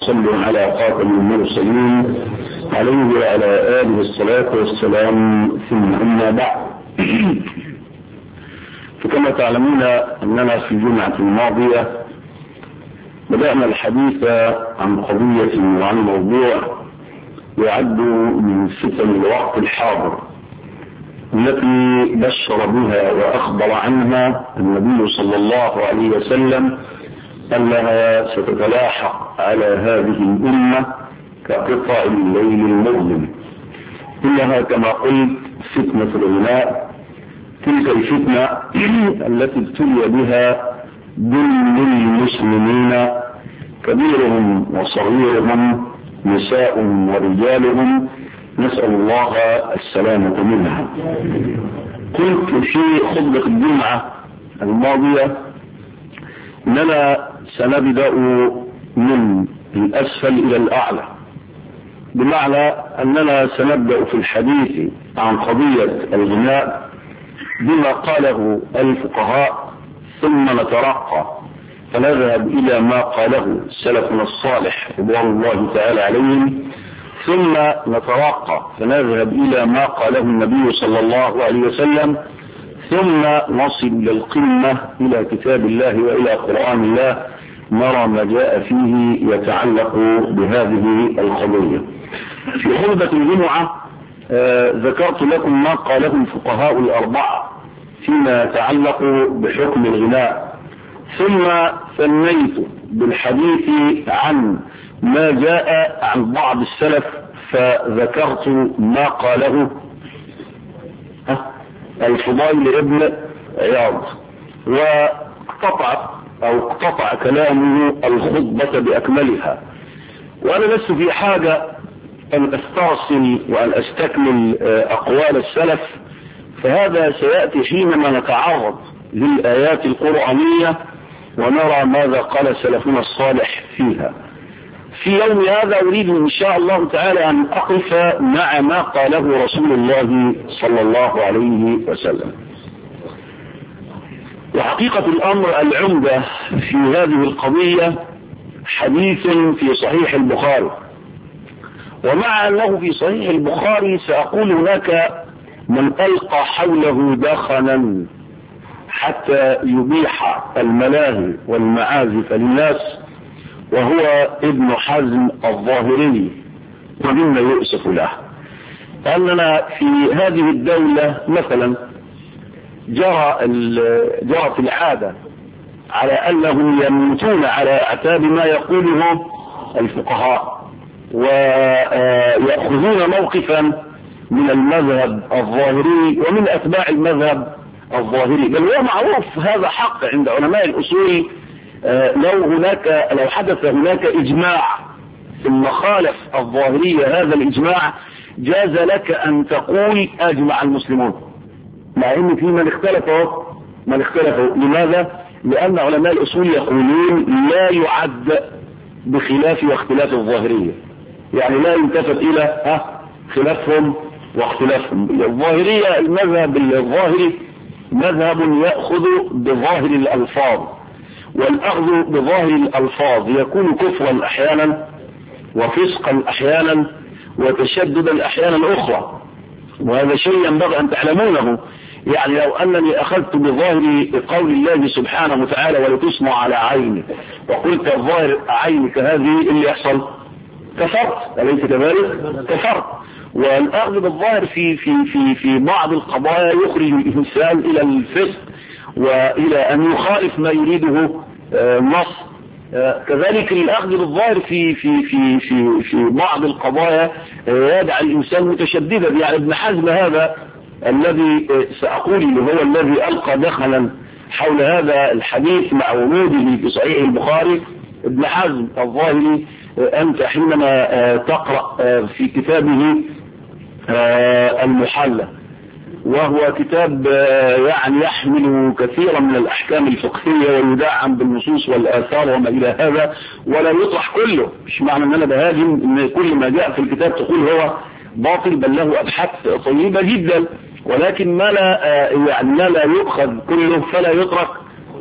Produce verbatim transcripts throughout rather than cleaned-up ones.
وصلوا على خاتم المرسلين عليه وعلى آله الصلاة والسلام، ثم أما بعد. فكما تعلمون أننا في الجمعة الماضية بدأنا الحديث عن قضية وعن موضوع يعد من فتن الوقت الحاضر التي بشر بها وأخبر عنها النبي صلى الله عليه وسلم أنها ستتلاحق على هذه الأمة كقطع الليل المظلم. إنها كما قلت فتنة الغناء، تلك الفتنة التي ابتلي بها جل المسلمين كبيرهم وصغيرهم، نساء ورجالهم، نسأل الله السلامة منها. قلت في خطبة الجمعة الماضية أننا سنبدأ من الأسفل إلى الأعلى، بمعنى أننا سنبدأ في الحديث عن قضية الغناء بما قاله الفقهاء، ثم نترقى فنذهب إلى ما قاله سلفنا الصالح رضوان الله تعالى عليهم، ثم نترقى فنذهب إلى ما قاله النبي صلى الله عليه وسلم، ثم نصل إلى القمة إلى كتاب الله وإلى قرآن الله، نرى ما جاء فيه يتعلق بهذه القضية. في خطبة الجمعة آه ذكرت لكم ما قاله الفقهاء الأربعة فيما يتعلق بحكم الغناء، ثم ثنيت بالحديث عن ما جاء عن بعض السلف، فذكرت ما قاله الفضيل ابن عياض، واقتطع أو اقتطع كلامه الخطبة بأكملها. وأنا لست في حاجة أن أسترسل وأن أستكمل أقوال السلف، فهذا سيأتي حينما نتعرض للآيات القرآنية ونرى ماذا قال سلفنا الصالح فيها. في يوم هذا أريد إن شاء الله تعالى أن أقف مع ما قاله رسول الله صلى الله عليه وسلم. وحقيقة الأمر العمدة في هذه القضية حديث في صحيح البخاري، ومع أنه في صحيح البخاري سأقول هناك من ألقى حوله دخنا حتى يبيح الملاهي والمعازف للناس، وهو ابن حزم الظاهري، ومما يؤسف له أننا في هذه الدولة مثلا جرى جرت العادة على أنهم يموتون على أعتاب ما يقوله الفقهاء، ويأخذون موقفا من المذهب الظاهري ومن أتباع المذهب الظاهري، بل هو معروف هذا حق عند علماء الأصول. لو هناك لو حدث هناك إجماع ثم خالف الظاهرية هذا الإجماع، جاز لك أن تقول أجمع المسلمون، مع أن في من اختلفوا من اختلفوا لماذا؟ لأن علماء الأصول يقولون لا يعد بخلاف واختلاف الظاهرية، يعني لا يلتفت إلى خلافهم واختلافهم. الظاهرية المذهب الظاهري مذهب يأخذ بظاهر الألفاظ، والأخذ بظاهر الألفاظ يكون كفرا أحيانا وفسقا أحيانا وتشددا أحيانا أخرى، وهذا شيء ينبغي أن تعلمونه. يعني لو أنني أخذت بظاهر قول الله سبحانه وتعالى ولتصنع على عيني، وقلت الظاهر عينك هذه اللي يحصل كفرت، أليس كذلك؟ كفرت. والأخذ بالظاهر في في في في بعض القضايا يخرج الإنسان إلى الفسق وإلى أن يخالف ما يريده النص. كذلك الأخذ بالظاهر في في في في في بعض القضايا يدع الإنسان متشددا. يعني ابن حزم هذا الذي سأقول اللي هو الذي ألقى دخلا حول هذا الحديث مع وجوده في صحيح البخاري، ابن حزم الظاهري، أنت حينما تقرأ في كتابه المحلى، وهو كتاب يعني يحمل كثيرا من الأحكام الفقهية ويدعم بالنصوص والآثار وما إلى هذا، ولا يطرح كله. مش معنى أن أنا بهاجم أن كل ما جاء في الكتاب تقول هو باطل، بل له أبحاث طيبة جدا، ولكن ما لا يعني ما لا يؤخذ كله فلا يترك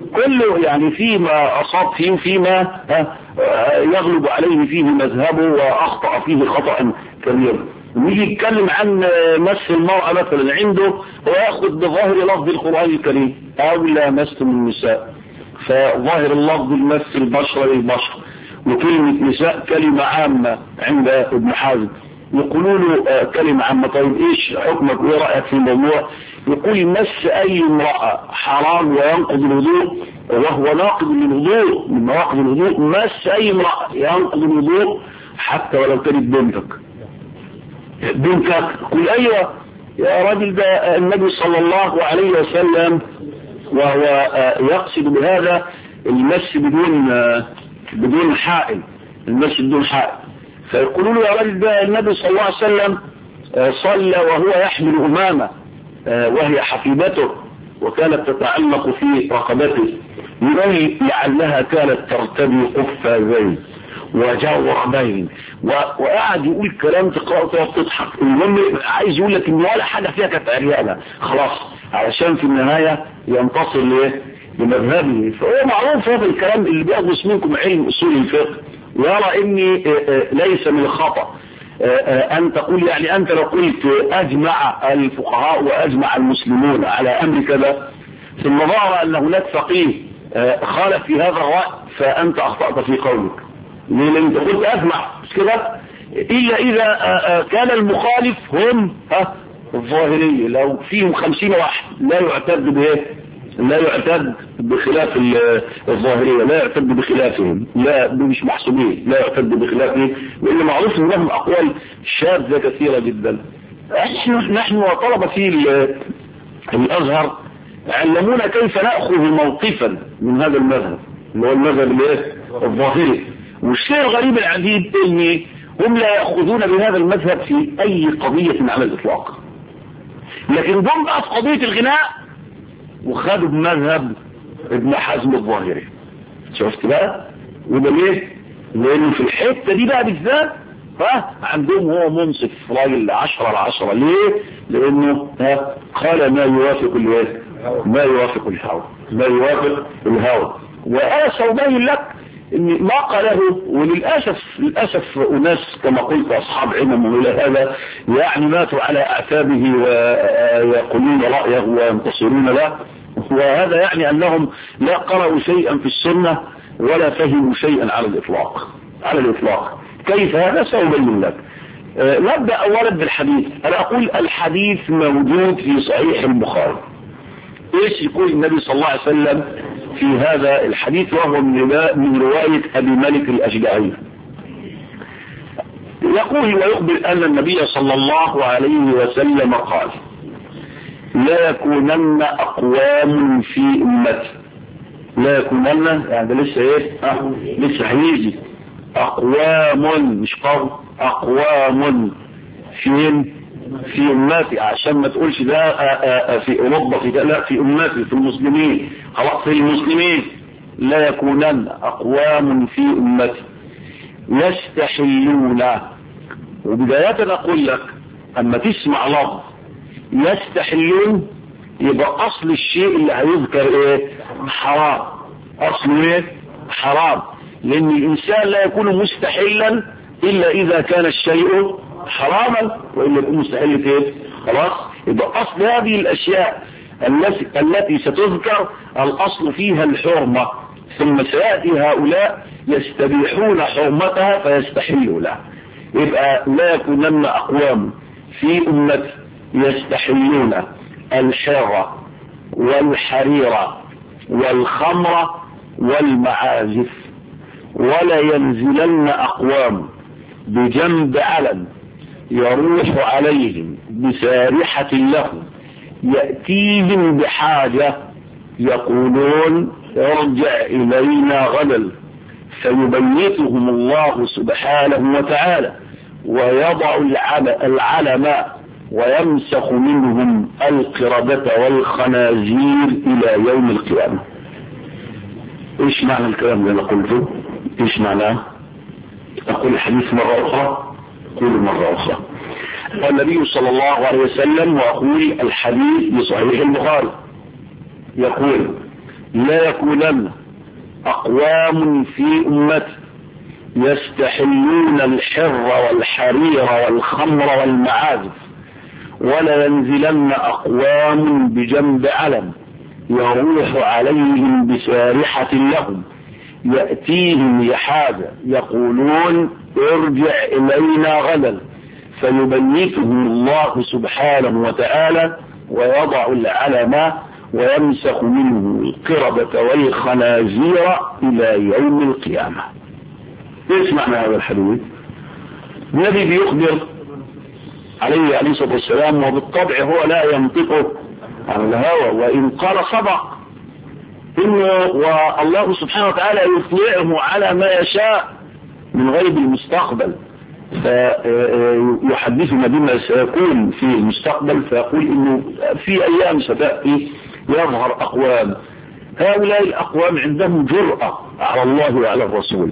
كله يعني فيما أصاب فيه وفيما يغلب عليه فيه مذهبه وأخطأ فيه خطأ كبير. نيجي يتكلم عن مس المرأة مثلا عنده ويأخذ بظاهر لفظ القرآن الكريم أو لامستم النساء، فظاهر اللفظ المس البشرة للبشر، وكلمة نساء كلمة عامة عند ابن حزم، يقولوا له كلمة عامة. طيب ايش حكمك وايه رأيك في الموضوع؟ يقول مس اي امرأة حرام وينقض الوضوء، وهو ناقض للوضوء، من نواقض الوضوء مس اي امرأة ينقض الوضوء حتى ولو كانت بنتك. بنتك قل ايوه يا راجل، ده النبي صلى الله عليه وسلم وهو يقصد بهذا المس بدون بدون حائل، المس بدون حائل. فيقولوا له يا راجل ده النبي صلى الله عليه وسلم صلى وهو يحمل أمامة وهي حفيدته وكانت تتعلق في رقبته، يقول لعلها كانت ترتدي قفازين وجوربين، وقاعد يقول كلام تقرأ وتضحك. المهم عايز يقول لك ان ولا حاجة فيها كانت عريانة خلاص، علشان في النهاية ينتصر ليه لمذهبه. فهو معروف هذا الكلام اللي بيغوص منكم علم اصول الفقه يرى اني ليس من الخطأ ان تقول، يعني انت لو قلت اجمع الفقهاء واجمع المسلمون على امر كذا ثم ظهر ان هناك فقيه خالف في هذا الرأي فانت اخطأت في قولك. ليه؟ لان انت قلت اجمع مش كده، الا اذا كان المخالف هم ها الظاهرية، لو فيهم خمسين واحد لا يعتد بايه، لا يعتد بخلاف الظاهرية، لا يعتد بخلافهم، لا مش محسوبين، لا يعتد بخلافهم، لأن معروف ان لهم أقوال شاذة كثيرة جدا. نحن وطلبة في الأزهر علمونا كيف نأخذ موقفا من هذا المذهب اللي هو المذهب الظاهري. والشيء الغريب العجيب ان هم لا يأخذون بهذا المذهب في أي قضية على الإطلاق، لكن جم بقى في قضية الغناء وخدوا بمذهب ابن حزم الظاهري. شفت بقى؟ وده ليه؟ لانه في الحته دي بقى بالذات ها عندهم هو منصف راجل عشرة على عشرة. ليه؟ لانه ها قال ما يوافق الايه؟ ما يوافق الهوى، ما يوافق الهوى. وانا سأبين لك ان ما قاله، وللاسف للاسف اناس كما قلت اصحاب علم الى هذا يعني ماتوا على اعتابه ويقولون رايه وينتصرون له، وهذا يعني انهم لا قرأوا شيئا في السنه ولا فهموا شيئا على الاطلاق. على الاطلاق كيف هذا سأبين لك. أه نبدا اولا بالحديث. انا اقول الحديث موجود في صحيح البخاري. ايش يقول النبي صلى الله عليه وسلم في هذا الحديث؟ وهو من رواية ابي مالك الاشجعي. يقول ويخبر ان النبي صلى الله عليه وسلم قال لا يكونن اقوام في امتي. لا يكونن يعني لسه ايه اه لسه هيجي اقوام مش قوم، اقوام فين في امتي، عشان ما تقولش ده في اوروبا في ده، لا في امتي في المسلمين، خلاص في المسلمين. لا يكونن اقوام في امتي يستحلون. وبداية اقول لك اما تسمع لفظ يستحلون يبقى اصل الشيء اللي هيذكر ايه؟ حرام. اصله ايه؟ حرام. لان الانسان لا يكون مستحلا الا اذا كان الشيء حراما، وإلا يكون مستحيل ايه؟ خلاص. يبقى اصل هذه الاشياء التي التي ستذكر الاصل فيها الحرمة، ثم سيأتي هؤلاء يستبيحون حرمتها فيستحلوا لها. يبقى لا يكونن اقوام في امتي يستحلون الحرة والحريرة والخمر والمعازف، ولا ينزلن اقوام بجنب علم يروح عليهم بسارحة لهم يأتيهم بحاجة يقولون ارجع إلينا غدا، فيبيتهم الله سبحانه وتعالى ويضع العلم ويمسخ منهم القردة والخنازير إلى يوم القيامة. ايش معنى الكلام اللي قلته؟ ايش معناه؟ أقول الحديث مرة أخرى، أقول مرة أخرى. النبي صلى الله عليه وسلم، وأقول الحديث بصحيح البخاري، يقول لا يكونن أقوام في أمتي يستحلون الحر والحرير والخمر والمعازف، ولا ينزلن أقوام بجنب علم يروح عليهم بسارحة لهم يأتيهم لحاجة يقولون ارجع إلينا غدا، فيبيتهم الله سبحانه وتعالى ويضع العلم ويمسخ منه القردة والخنازير إلى يوم القيامة. ايش معنى هذا الحديث؟ النبي بيخبر عليه عليه الصلاة والسلام، وبالطبع هو لا ينطق عن الهوى، وإن قال صدق، إنه والله سبحانه وتعالى يطلعه على ما يشاء من غيب المستقبل، فيحدثنا بما سيكون في المستقبل، فيقول إنه في أيام ستأتي يظهر أقوام، هؤلاء الأقوام عندهم جرأة على الله وعلى الرسول،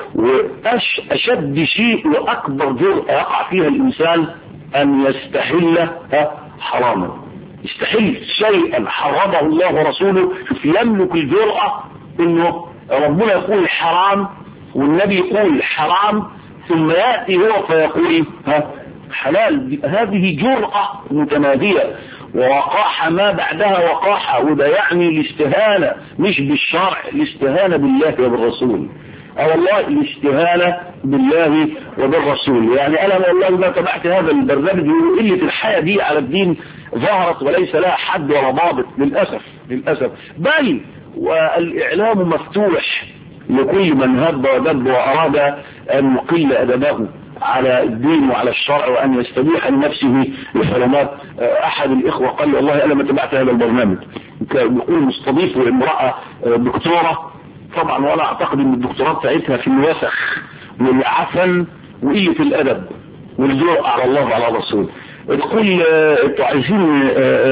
وأشد شيء وأكبر جرأة يقع فيها الإنسان أن يستحل حراما، يستحل شيئا حرمه الله ورسوله، يملك الجرأة إنه ربنا يقول حرام والنبي يقول حرام، ثم يأتي هو فيقول ها حلال. هذه جرأة متنادية، ووقاحة ما بعدها وقاحة، وده يعني الاستهانة مش بالشرع، الاستهانة بالله وبالرسول، أو والله الاستهانة بالله وبالرسول. يعني أنا والله ما تبعت هذا البرنامج، وقلة الحياة دي على الدين ظهرت وليس لها حد ولا ضابط للأسف للأسف، بل والإعلام مفتوح لكل من هب ودب وأراد أن يقل أدبه على الدين وعلى الشرع وأن يستبيح لنفسه الحرمات. أحد الإخوة قال لي والله أنا ما تبعت هذا البرنامج، يقول مستضيف امرأة دكتورة، طبعا وأنا أعتقد أن الدكتوراه بتاعتها في الوسخ والعفن وقلة الأدب والجرأة على الله وعلى الرسول. تقول انتوا عايزين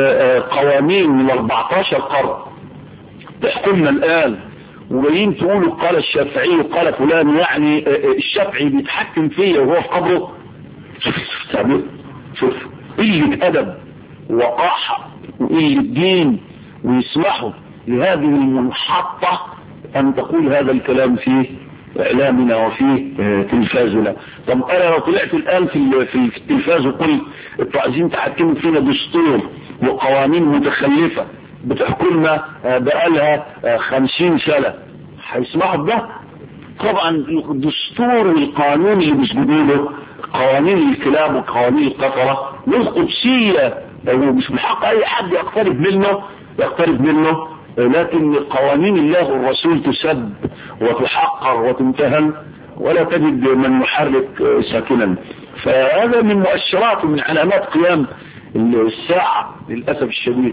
قوانين من أربعتاشر قرن تحكمنا الآن، وجايين تقولوا قال الشافعي وقال فلان، يعني الشافعي بيتحكم فيا وهو في قبره. شوف شوف قلة أدب وقاحة وقلة دين، ويسمحوا لهذه المنحطة أن تقول هذا الكلام في إعلامنا وفي تلفازنا. طب أنا لو طلعت الآن في في التلفاز وقلت انتوا عايزين تحكموا فينا دستور وقوانين متخلفة بتحكمنا بقالها خمسين سنة، هيسمعوا بده؟ طبعا الدستور والقانون اللي بيسجدوا له قوانين الكلاب وقوانين القطرة والقدسية، مش من حق أي حد يقترب منه يقترب منه لكن قوانين الله والرسول تسب وتحقر وتمتهن، ولا تجد من يحرك ساكنا. فهذا من مؤشرات ومن علامات قيام الساعة للأسف الشديد.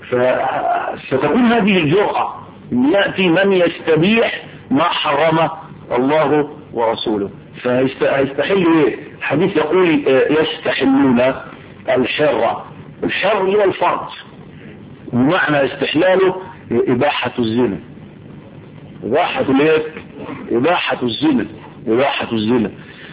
فستكون هذه الجرأة أن يأتي من يستبيح ما حرم الله ورسوله، فيستحل ايه؟ الحديث يقول يستحلون الحر، الحر هو الفرج، بمعنى استحلاله إباحة الزنا، إباحة الايه؟ إباحة الزنا، إباحة الزنا،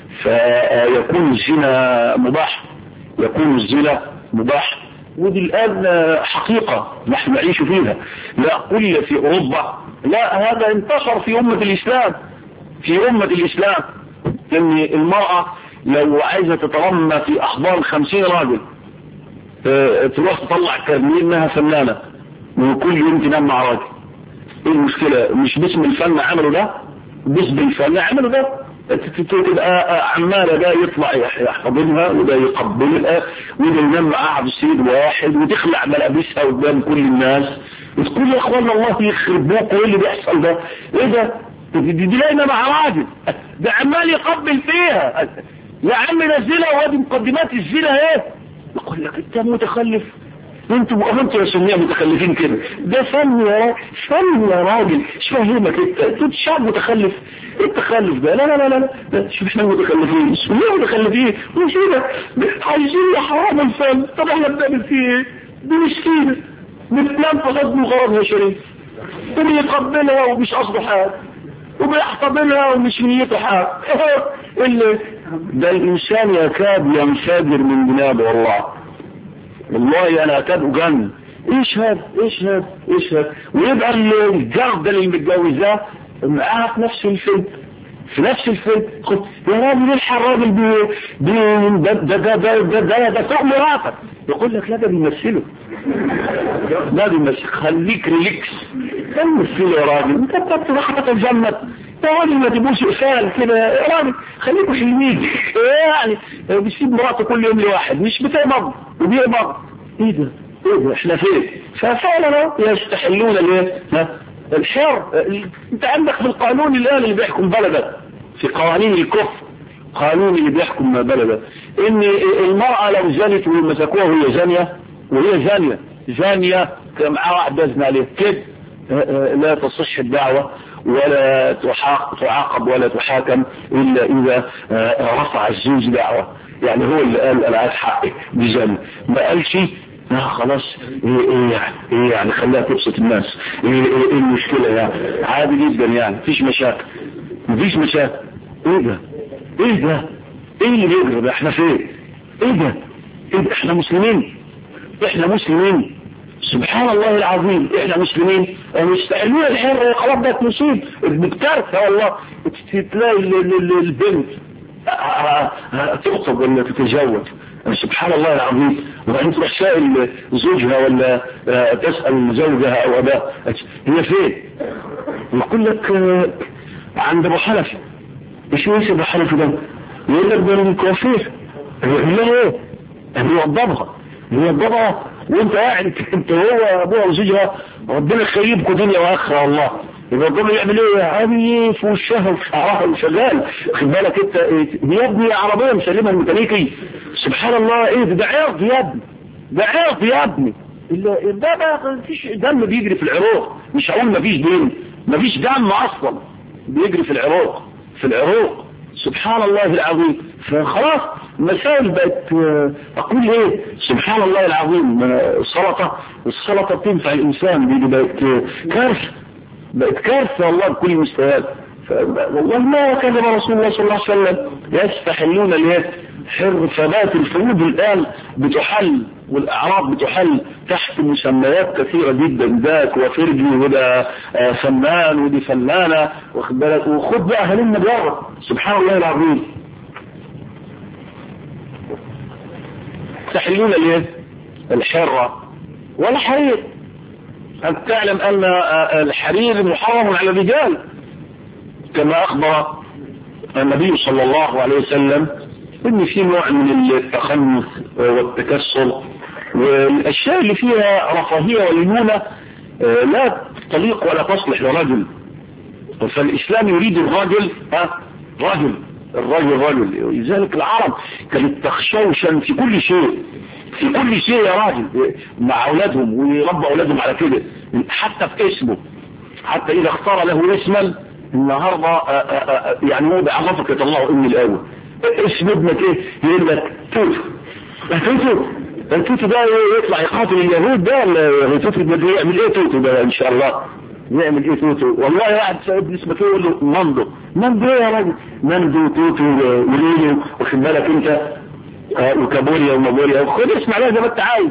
فيكون الزنا مباح، يكون الزنا مباح. ودي الآن حقيقة نحن نعيش فيها، لا قل في أوروبا، لا هذا انتشر في أمة الإسلام، في أمة الإسلام إن المرأة لو عايزة تترمى في أحضان خمسين راجل تروح تطلع كارنيه انها فنانة وكل يوم تنام مع راجل. ايه المشكلة؟ مش باسم الفن عملوا ده، باسم الفن عملوا ده، تبقى عمالة ده يطلع يحضنها وده يقبلها وده ينام معها بسيد واحد وتخلع ملابسها قدام كل الناس وتقول يا اخوانا الله يخرب بوك، وايه اللي بيحصل ده؟ ايه ده؟ دي لقينا مع راجل ده عمال يقبل فيها، يا عم نزلها وادي مقدمات الزنا ايه؟ يقول لك انت متخلف، انتوا انتوا يا سنيه متخلفين كده، ده فن يا راجل، فن يا راجل، ايش فاهمك انت؟ انت شعب متخلف، ايه التخلف ده؟ لا لا لا لا لا شوف احنا متخلفين، سنيه متخلفين، مش كده عايزين حرام الفن. طب احنا بنعمل فيه ايه؟ دي مسكينه بتنام في غضب وغرض يا شريف، وبيقبلها ومش قصده حاجه وبيحتضنها ومش نيته حاجه اللي ده الانسان يكاد ينفجر من جنابه. والله والله انا اكاد اجن ايش هذا ايش هذا ايش هذا ويبقى الجرد اللي متجوزاه معاها في نفس الفيلم في نفس الفيلم. يا راجل الحق الراجل بي بي ده ده ده ده ده ده فوق مراتك. يقول لك لا ده بيمثله لا بيمثل. خليك ريليكس بيمثله يا راجل. انت بتروح تتجمد يا راجل ما تبوش إفال كده يا راجل. خليكوا حلوين يعني بيسيب مراته كل يوم لواحد مش بتقبض وبيقبض. ايه ده ايه ده احنا فين؟ ففعلا يستحلون الايه الحر. انت عندك في القانون الان اللي بيحكم بلدك في قوانين الكفر قانون اللي بيحكم بلدك ان المرأة لو زنت ومسكوها وهي زانية وهي زانية زانية معها واحد بزن عليه كده لا تصح الدعوة ولا تعاقب ولا تحاكم الا اذا رفع الزوج دعوة. يعني هو اللي قال انا عايز حقي بزن ما قالش لا خلاص ايه ايه يعني ايه يعني خليها تبسط الناس ايه ايه, إيه المشكلة يعني عادي جدا يعني مفيش مشاكل مفيش مشاكل. ايه ده ايه ده ايه اللي بيجرى ده احنا فين ايه ده ايه ده احنا مسلمين احنا مسلمين سبحان الله العظيم احنا مسلمين ومستحيلين الحر خلاص ده نصيب بكارثة والله. تلاقي البنت تخطب ولا تتزوج سبحان الله العظيم وبعدين تروح سائل زوجها ولا تسأل زوجها او اباها هي فين؟ يقول لك عند ابو حنفي. ايش هو ابو حنفي ده؟ يقول لك ده الكوافير. يقول له ايه؟ يوضبها يوضبها وانت قاعد انت هو ابوها وزوجها ربنا يخيبكم دنيا واخره والله. يبقى الضمن يعمل ايه؟ عادي في وشها وشعرها وشغال. خد بالك انت يا ابني عربيه مسلمها الميكانيكي سبحان الله. ايه ده عرض يا ابني ده عرض يا ابني. ده بقى مفيش دم بيجري في العروق. مش هقول مفيش دم مفيش دم اصلا بيجري في العروق في العروق سبحان الله العظيم. فخلاص المسائل بقت اقول ايه سبحان الله العظيم. السلطه السلطه بتنفع الانسان دي بقت كارثه بقت كارثه والله بكل المستويات. والله ما كذب رسول الله صلى الله عليه وسلم. يستحلون الايه حر. فبات الفروض الان بتحل والاعراض بتحل تحت مسميات كثيره جدا. ذاك وفرجي وده فنان ودي فنانه واخد بالك. وخد بقى هلم بره سبحان الله العظيم. يستحلون الايه الحره والحرير. أنت تعلم أن الحرير محرم على الرجال كما أخبر النبي صلى الله عليه وسلم إن في نوع من التخنث والتكسر والأشياء اللي فيها رفاهية وليونة لا تليق ولا تصلح لرجل. فالإسلام يريد الرجل ها رجل الرجل رجل. لذلك العرب كانت تخشوشا في كل شيء في كل شيء يا راجل مع أولادهم ويربوا أولادهم على كده. حتى في اسمه حتى إذا اختار له اسما النهاردة يعني هو بعرفك يطلعه إني الأول اسم ابنك إيه يقول لك توتو توتو التوتو ده يطلع يقاتل اليهود ده ولا توتو ده يعمل إيه توتو ده إن شاء الله يعمل إيه توتو. والله واحد ابن اسمك يقول له مندو مندو يا راجل مندو توتو وليلو واخد بالك أنت وكابوريا ومابوريا خد اسمع لها زي ما انت عايز.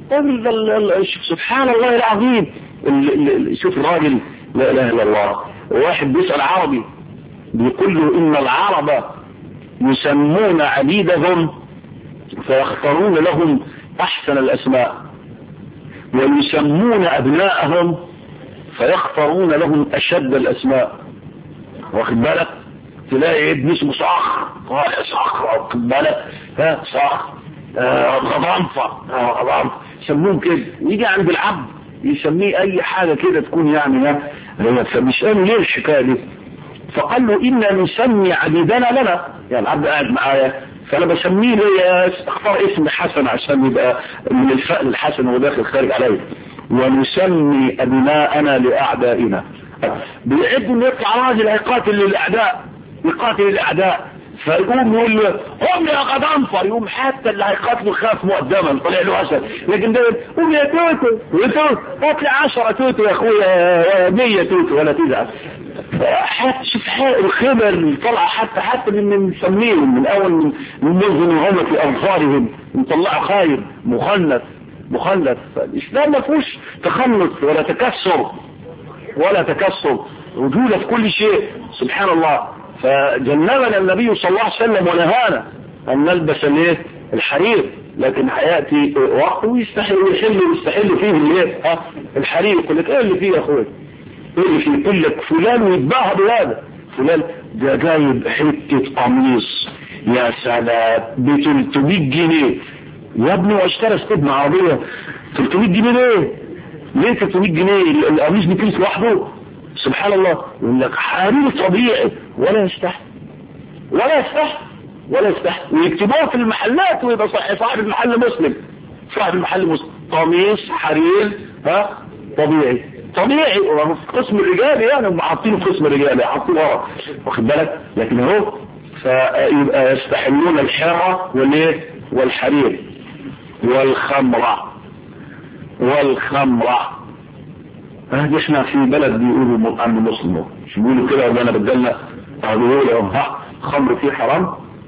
سبحان الله العظيم. شوف الراجل لا اله الا الله. واحد بيسأل عربي بيقول له ان العرب يسمون عبيدهم فيختارون لهم احسن الاسماء ويسمون ابناءهم فيختارون لهم اشد الاسماء. واخد بالك تلاقي ابن اسمه صخر صخر واخد بالك ها صخر غضنفة غضنفة يسموهم كده. يجي عند العبد يسميه اي حاجة كده تكون يعني ها فمش قالوا ليه الحكاية دي. فقال له إنا نسمي عبيدنا لنا يعني العبد قاعد معايا فانا بسميه ليه اختار اسم حسن عشان يبقى من الفأل الحسن وداخل خارج عليه. ونسمي ابناءنا لاعدائنا. بيعد انه يطلع راجل هيقاتل للاعداء يقاتل الاعداء فيقوم يقول له هم يا غضنفر. يقوم حتى اللي هيقاتله خاف مقدما طلع له اسد. لكن ده قوم يا توتو توتو قاتل عشرة توتو يا اخويا مية توتو ولا تزعل. حتى شوف الخبر طلع حتى حتى من مسميهم من اول من منذ هم في اظفارهم نطلعوا خايب مخنث مخلف. الاسلام ما فيهوش تخلص ولا تكسر ولا تكسر، رجولة في كل شيء سبحان الله. فجنبنا النبي صلى الله عليه وسلم ونهانا ان نلبس الايه الحرير، لكن هياتي وقت ويستحل ويحل ويستحل فيه الايه ها الحرير. يقول لك ايه اللي فيه يا اخويا؟ ايه اللي فيه؟ يقول لك فلان ويتباهى بهذا، فلان ده جايب حته قميص يا سلام ب ثلاثمية جنيه يا ابني، واشترى استبنى عربيه ثلاثمية جنيه ليه؟ ليه ثلاثمية جنيه؟ القميص بكيس لوحده سبحان الله. يقول لك حرير طبيعي ولا يستحي ولا يستحي ولا يستحي، ويكتبوها في المحلات ويبقى صاحب المحل مسلم، صاحب المحل مسلم قميص حرير ها طبيعي طبيعي في قسم الرجال، يعني هم حاطينه في قسم الرجال حاطينه ورا واخد بالك، لكن اهو فيبقى يستحلون الحرة والايه والحرير والخمرة والخمرة. هذه احنا في بلد بيقولوا عن مسلم، مش بيقولوا كده ولا انا بدلنا بيقولوا ها خمر فيه حرام،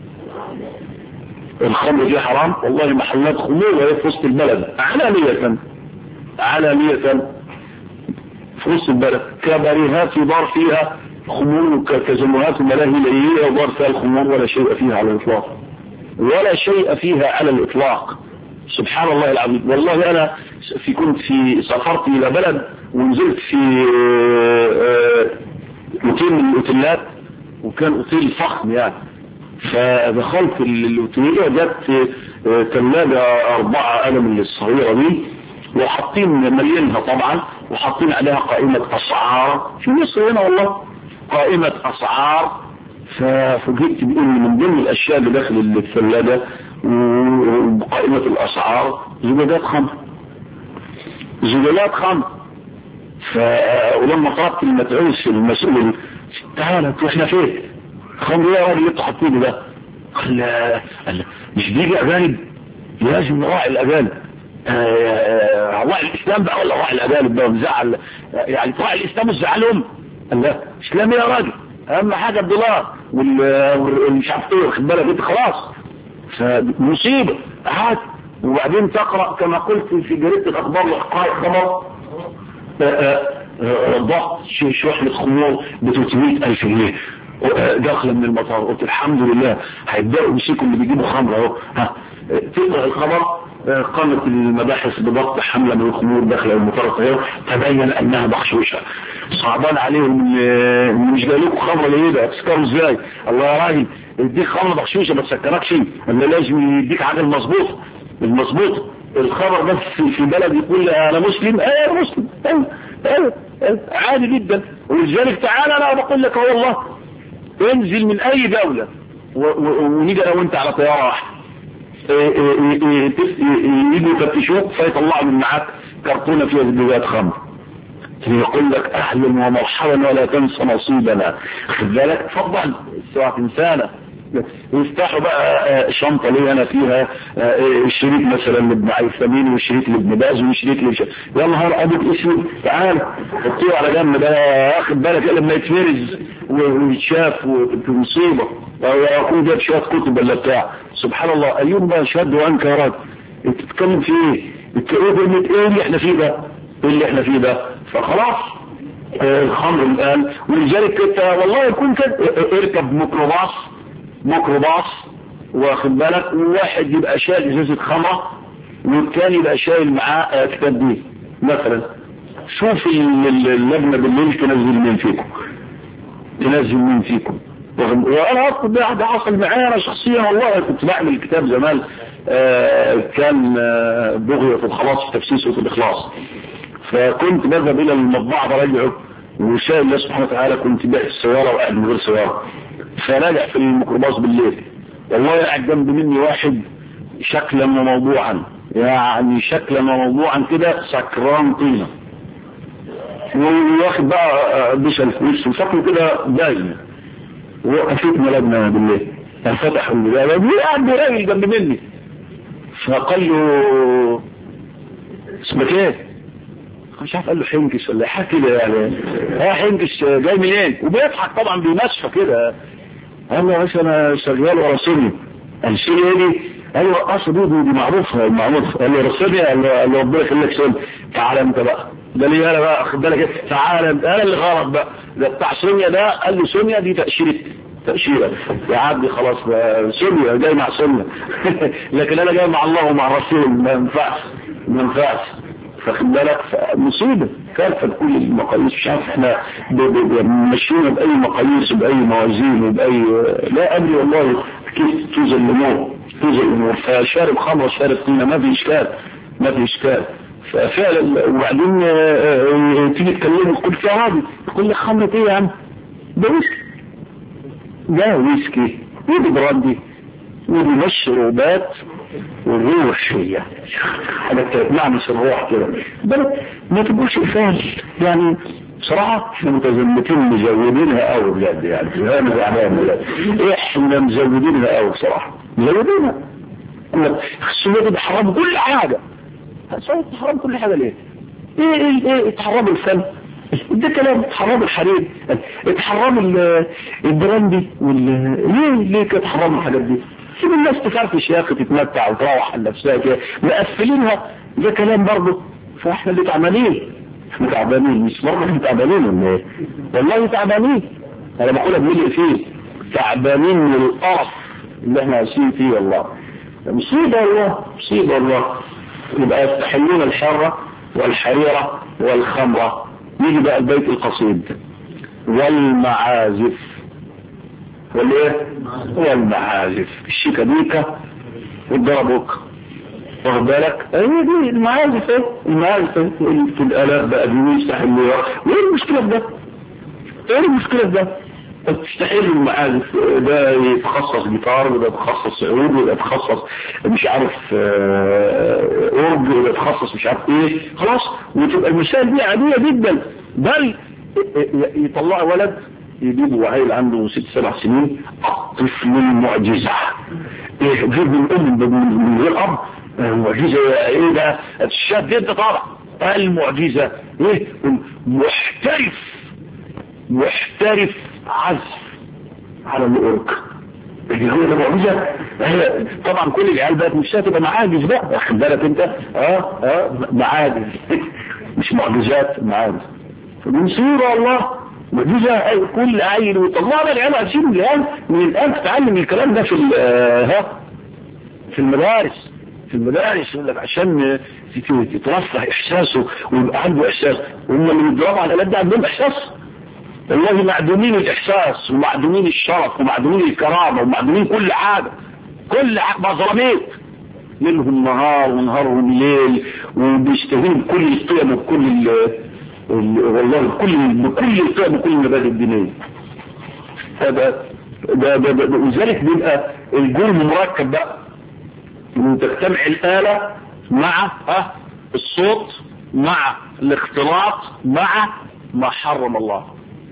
الخمر فيه حرام والله. محلات خمور وهي في وسط البلد علانية علانية في وسط البلد، كباريهات في دار فيها خمور كزموهات وملاهي ليلية ودار فيها الخمور ولا شيء فيها على الإطلاق، ولا شيء فيها على الإطلاق سبحان الله العظيم. والله أنا في كنت في سافرت إلى بلد ونزلت في اوتيل من الاوتيلات، وكان اوتيل فخم يعني، فدخلت الاوتيل جت ثلاجة أربعة قلم الصغيرة دي وحاطين مليانها طبعا، وحاطين عليها قائمة أسعار في مصر هنا والله قائمة أسعار. ففوجئت بأن من ضمن الأشياء اللي داخل الثلاجة وقائمة الأسعار زجاجات خمر زجاجات خمر. ولما طلبت المتعوس المسؤول تعالى احنا فين خمر يا راجل اللي انتوا حاطينه ده؟ قال لا مش بيجي اجانب لازم نراعي الاجانب. راعي الاسلام بقى ولا راعي الاجانب بقى مزعل يعني؟ راعي الاسلام وتزعلهم؟ قال لا اسلام يا راجل اهم حاجه الدولار والمش عارف ايه واخد بالك انت خلاص. فمصيبه قعدت وبعدين تقرا كما قلت في جريده الاخبار وحقائق خبر ضغط شحنة خمور ب ثلاثمية ألف جنيه داخل من المطار. قلت الحمد لله هيبداوا يمسكوا اللي بيجيبوا خمر اهو. ها تقرا الخبر قامت المباحث بضبط حملة من الخمور داخل المطار، تبين انها بخشوشة. صعبان عليهم مش جاي لكم خمر ليه ده تسكروا ازاي؟ الله يا راجل يديك خمر بخشوشة ما تسكركش، ولا لازم يديك عقل مظبوط المظبوط. الخبر بس في بلد يقول انا مسلم ايه مسلم ايه ايه ايه عادي جدا. ولذلك تعالى انا بقول لك اهو والله انزل من اي دولة ونيجي انا وانت على طيارة واحدة يجوا يفتشوك فيطلعوا من معاك كرتونة فيها زجاجات خمر، يقول لك اهلا ومرحبا ولا تنسى نصيبنا خد بالك اتفضل سواء انسانة. يفتحوا بقى شنطة لي انا فيها الشريك مثلا لابن عيسامين والشريك لابن باز والشريك لابن يا نهار ابوك اسود تعال حطيه على جنب ده واخد بالك لما يتفرز ويتشاف وفي مصيبة ويكون جاب شوية كتب ولا بتاع سبحان الله. ايوم بقى شد وانكرات انت تتكلم في ايه؟ بتقول ايه اللي احنا فيه ده؟ ايه اللي احنا فيه ده؟ فخلاص الخمر الان. ولذلك انت والله يكون كده اركب ميكروباص ميكروباص واخد بالك وواحد يبقى شايل ازازه خمره والثاني يبقى شايل معاه كتاب دين مثلا. شوف اللجنه بالليل تنزل مين فيكم تنزل مين فيكم. وانا اصلا ده حصل معايا انا شخصيا والله. كنت بعمل كتاب زمان آه كان آه بغية في الخلاص في تفسير سورة الاخلاص، فكنت بذهب الى المطبعه براجعه وشاء الله سبحانه وتعالى كنت باقي السياره وقاعد من غير سياره. فراجع في الميكروباص بالليل والله قاعد جنب مني واحد شكلا وموضوعا يعني شكلا وموضوعا كده سكران طينه وواخد بقى بشل في وشه وشكله كده باين. وقفتنا لجنه بالليل ففتح الباب قاعد راجل جنب مني فقال له اسمك ايه؟ مش عارف قال له حنكش ولا حاجه كده يعني ها حنكش جاي منين؟ وبيضحك طبعا بيمشفى كده. قال له يا باشا انا شغال ورا سوري. قال سوري ايه دي؟ ايوه رقاصه دي دي معروفه معروف. قال له سونيا، قال له ربنا يخليك سونيا، تعالى انت بقى. ده ليه انا بقى خد بالك، تعالى انت، انا اللي غلط بقى، ده بتاع سونيا ده. قال له سونيا دي تاشيره تاشيره يا عبدي، خلاص بقى سونيا جاي مع سونيا لكن انا جاي مع الله ومع الرسول، ما ينفعش ما ينفعش. فخد بالك مصيبه كارثه بكل المقاييس. مش عارف احنا ماشيين باي مقاييس وباي موازين وباي، لا ادري والله كيف توزن الامور توزن الامور. فشارب خمر شارب طينه ما في اشكال ما في اشكال. ففعلا. وبعدين تيجي تكلمه تقول فيها عادي، يقول لك خمرة ايه يا عم؟ ده ويسكي، ده ويسكي ودي براندي ودي مشروبات والروح هي حاجة تنعنس الروح كده. ما تبقوش الفعل يعني. بصراحة احنا متزمتين مزودينها قوي بجد يعني. انا زعلان بجد، احنا مزودينها قوي بصراحة، مزودينها. السنة دي حرام كل حاجة. سويت تحرم كل حاجة ليه؟ ايه ايه ايه تحرم الفن؟ ده كلام. تحرم الحرير، تحرم البراندي وال ليه ليه كده تحرم الحاجات دي؟ سيب الناس تفرفش يا اخي، تتمتع وتروح على نفسها كده، مقفلينها. ده كلام برضه. فاحنا اللي تعبانين، احنا تعبانين مش برضه احنا تعبانين ولا ايه؟ والله تعبانين. انا بقولها بملء فيه، تعبانين من القرف اللي احنا عايشين فيه. والله مصيبة والله مصيبة والله. يبقى يستحلون الحرة والحريرة والخمرة. يجي بقى البيت القصيد والمعازف والايه والمعازف، الشيكابيكا والدربوك، واخد بالك؟ ايه دي المعازف ايه المعازف ايه في الالات بقى دي يستحلوها. وايه المشكلة في ده؟ ايه المشكلة في ده؟ تستحيل المعازف ده يتخصص جيتار وده يتخصص عود وده يتخصص مش عارف اورج وده يتخصص مش عارف ايه، خلاص. وتبقى المسائل دي عادية جدا. بل يطلع ولد يجيبوا عيل عنده ست سبع سنين، الطفل المعجزة، ايه جيب من ام من غير اب، معجزة ايه ده؟ الشاب ده انت طالع المعجزة ايه؟ محترف محترف عزف على الأورج. اللي هو ده معجزة. طبعا كل العيال بقت مش هتبقى معاجز بقى، واخد بالك انت؟ اه اه معاجز مش معجزات، معاجز. فبنصير والله معجزة. كل عيل وطلعنا العيال عشان الآن من الآن تتعلم الكلام ده في ها في المدارس في المدارس يقول لك عشان تترفع احساسه ويبقى عنده احساس. هم اللي بيضربوا على الآلات ده عندهم احساس؟ والله معدومين الإحساس ومعدومين الشرف ومعدومين الكرامة ومعدومين كل حاجة، كل حاجة مظلمين. ليلهم نهار ونهارهم ليل، وبيشتهين كل القيم وكل ال والله كل بكل القيم وكل المبادئ الدينية. هذا ده ده ده وذلك بيبقى الجرم مركب بقى، إنه تجتمع الآلة مع ها الصوت مع الاختلاط مع ما حرم الله.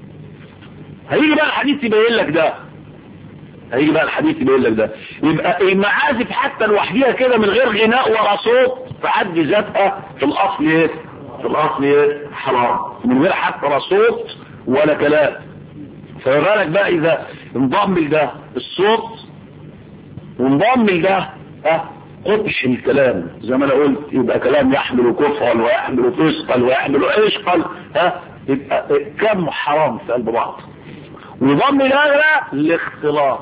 هيجي بقى الحديث يبين لك ده هيجي بقى الحديث يبين لك ده. يبقى المعازف حتى لوحديها كده من غير غناء ولا صوت في حد ذاتها في الاصل ايه في الاصل ايه حرام، من غير حتى لا صوت ولا كلام. فما بالك بقى اذا انضم لده الصوت وانضم لده ها قطش الكلام زي ما انا قلت، يبقى كلام يحمل كفرا ويحمل فسقا ويحمل عشقا، ها يبقى كم حرام في قلب بعض. ويضم الأغلى الاختلاط،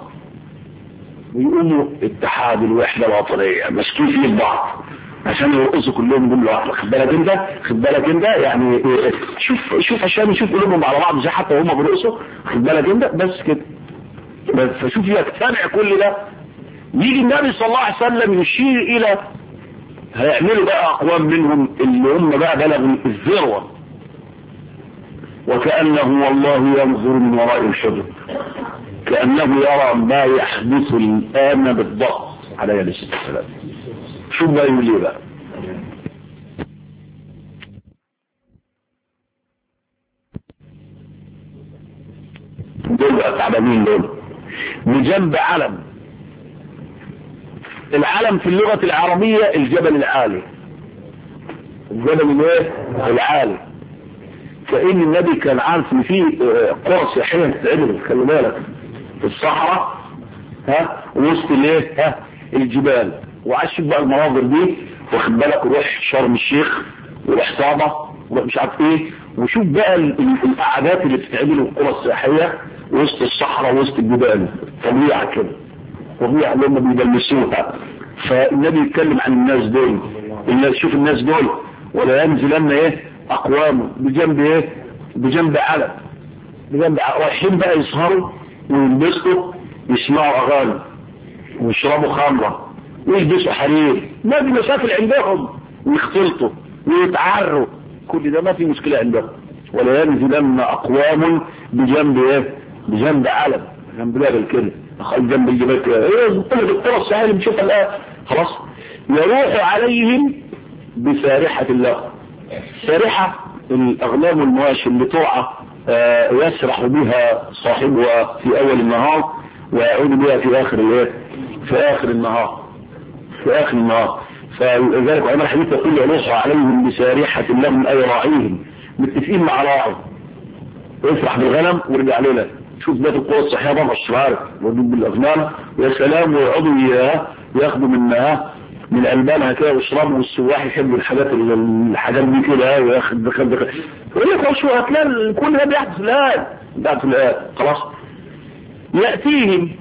ويقوموا اتحاد الوحدة الوطنية مسكين فيه البعض عشان يرقصوا كلهم جملة واحدة. خد بالك انت خد بالك انت يعني شوف شوف عشان يشوف قلوبهم على بعض زي حتى وهم بيرقصوا. خد بالك انت بس كده بس. فشوف يجتمع كل ده، يجي النبي صلى الله عليه وسلم يشير الى هيعملوا بقى اقوام منهم اللي هم بقى بلغوا الذروة، وكأنه والله ينظر من وراء الحجر، كأنه يرى ما يحدث الآن بالضبط عليه الصلاة والسلام. شو بقى يقول لي بقى؟ دول بقى تعبانين دول بجنب علم. العلم في اللغة العربية الجبل العالي، الجبل الايه العالي. فإن النبي كان عارف ان في قرى سياحية تتعمل، خلي بالك، في الصحراء ها وسط الايه ها الجبال، وعايز تشوف بقى المناظر دي، واخد بالك، روح شرم الشيخ وروح صابة وروح مش عارف ايه، وشوف بقى القعدات اللي بتتعمل في القرى السياحية وسط الصحراء وسط الجبال، طبيعة كده، طبيعة اللي هم بيبلسوها. فالنبي يتكلم عن الناس دول، الناس شوف الناس دول، ولا ينزلن ايه اقوام بجنب ايه بجنب علم، بجنب رايحين بقى يسهروا ويلبسوا، يسمعوا اغاني ويشربوا خمرة ويلبسوا حرير، ما في مشاكل عندهم، ويختلطوا ويتعروا، كل ده ما في مشكلة عندهم. ولا ينزلن اقوام بجنب ايه بجنب علم، جنب جبل كده، جنب الجبال كده، ايه كل القرى الساحلة اللي بنشوفها الان خلاص. يروح عليهم بسارحة الله. سارحة الاغلام والمواشي اللي تقع آه يسرح بها صاحبها في اول النهار ويعود بها في اخر الايه في اخر النهار في اخر النهار. فلذلك عمر الحديث يقول يروح عليهم بسارحة لهم اي راعيهم، متفقين مع راعي يسرح بالغنم ويرجع لنا. شوف بيت القوى الصحية بقى الشرارك موجود بالاغنام، ويا سلام، ويقعدوا ياخدوا منها من البانها كده ويشربوا، والسواح يحبوا الحاجات الحاجات دي كده، وياخد دخل دخل يقول لك شو هتلاقي كل ده بيحدث الان بيحدث الان خلاص. ياتيهم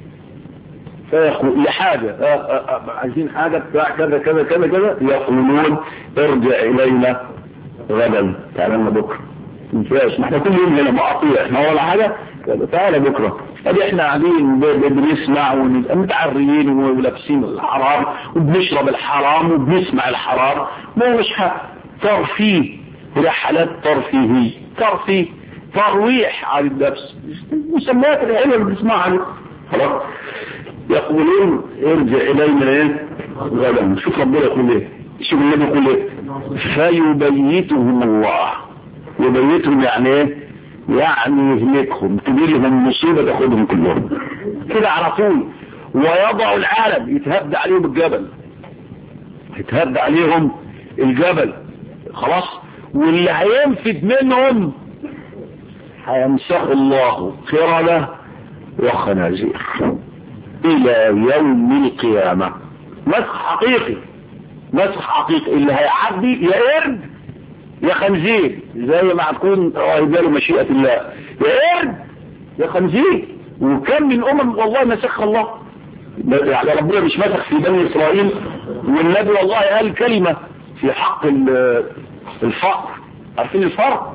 فيقول لحاجه عايزين حاجه بتاع كذا كذا كذا كذا، يقولون ارجع الينا غدا، تعالى لنا بكره. مش احنا كل يوم هنا معطيه احنا ولا حاجه، تعالى بكره. ادي احنا قاعدين بنسمع ومتعريين ولابسين الحرام وبنشرب الحرام وبنسمع الحرام، ما مش ترفيه، رحلات ترفيهي ترفيه ترويح على النفس، مسميات العلم اللي بنسمعها خلاص. يقولون ارجع الينا ايه غدا. شوف ربنا يقول ايه، شوف النبي يقول ايه، فيبيتهم الله. يبيتهم يعني ايه؟ يعني يهلكهم، تجي لهم مصيبه تاخذهم كلهم كده على طول. ويضع العالم، يتهد عليهم الجبل، يتهد عليهم الجبل خلاص. واللي هينفد منهم هيمسح الله قردة وخنازير الى يوم القيامة. مسح حقيقي، مسح حقيقي. اللي هيعدي يا قرد يا خنزير، زي ما هتكون رجال مشيئة الله، يا قرد يا خنزير. وكم من امم والله مسخ الله، يعني ربنا مش مسخ في بني اسرائيل، والنبي والله قال كلمة في حق الفقر. عارفين الفقر؟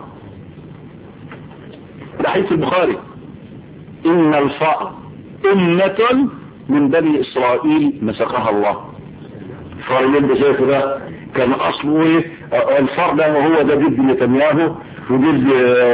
ده حديث البخاري، ان الفقر امة من بني اسرائيل مسخها الله. الفقر اللي شايفه ده كان اصله ايه؟ الفقر ده وهو ده جد نتنياهو وجد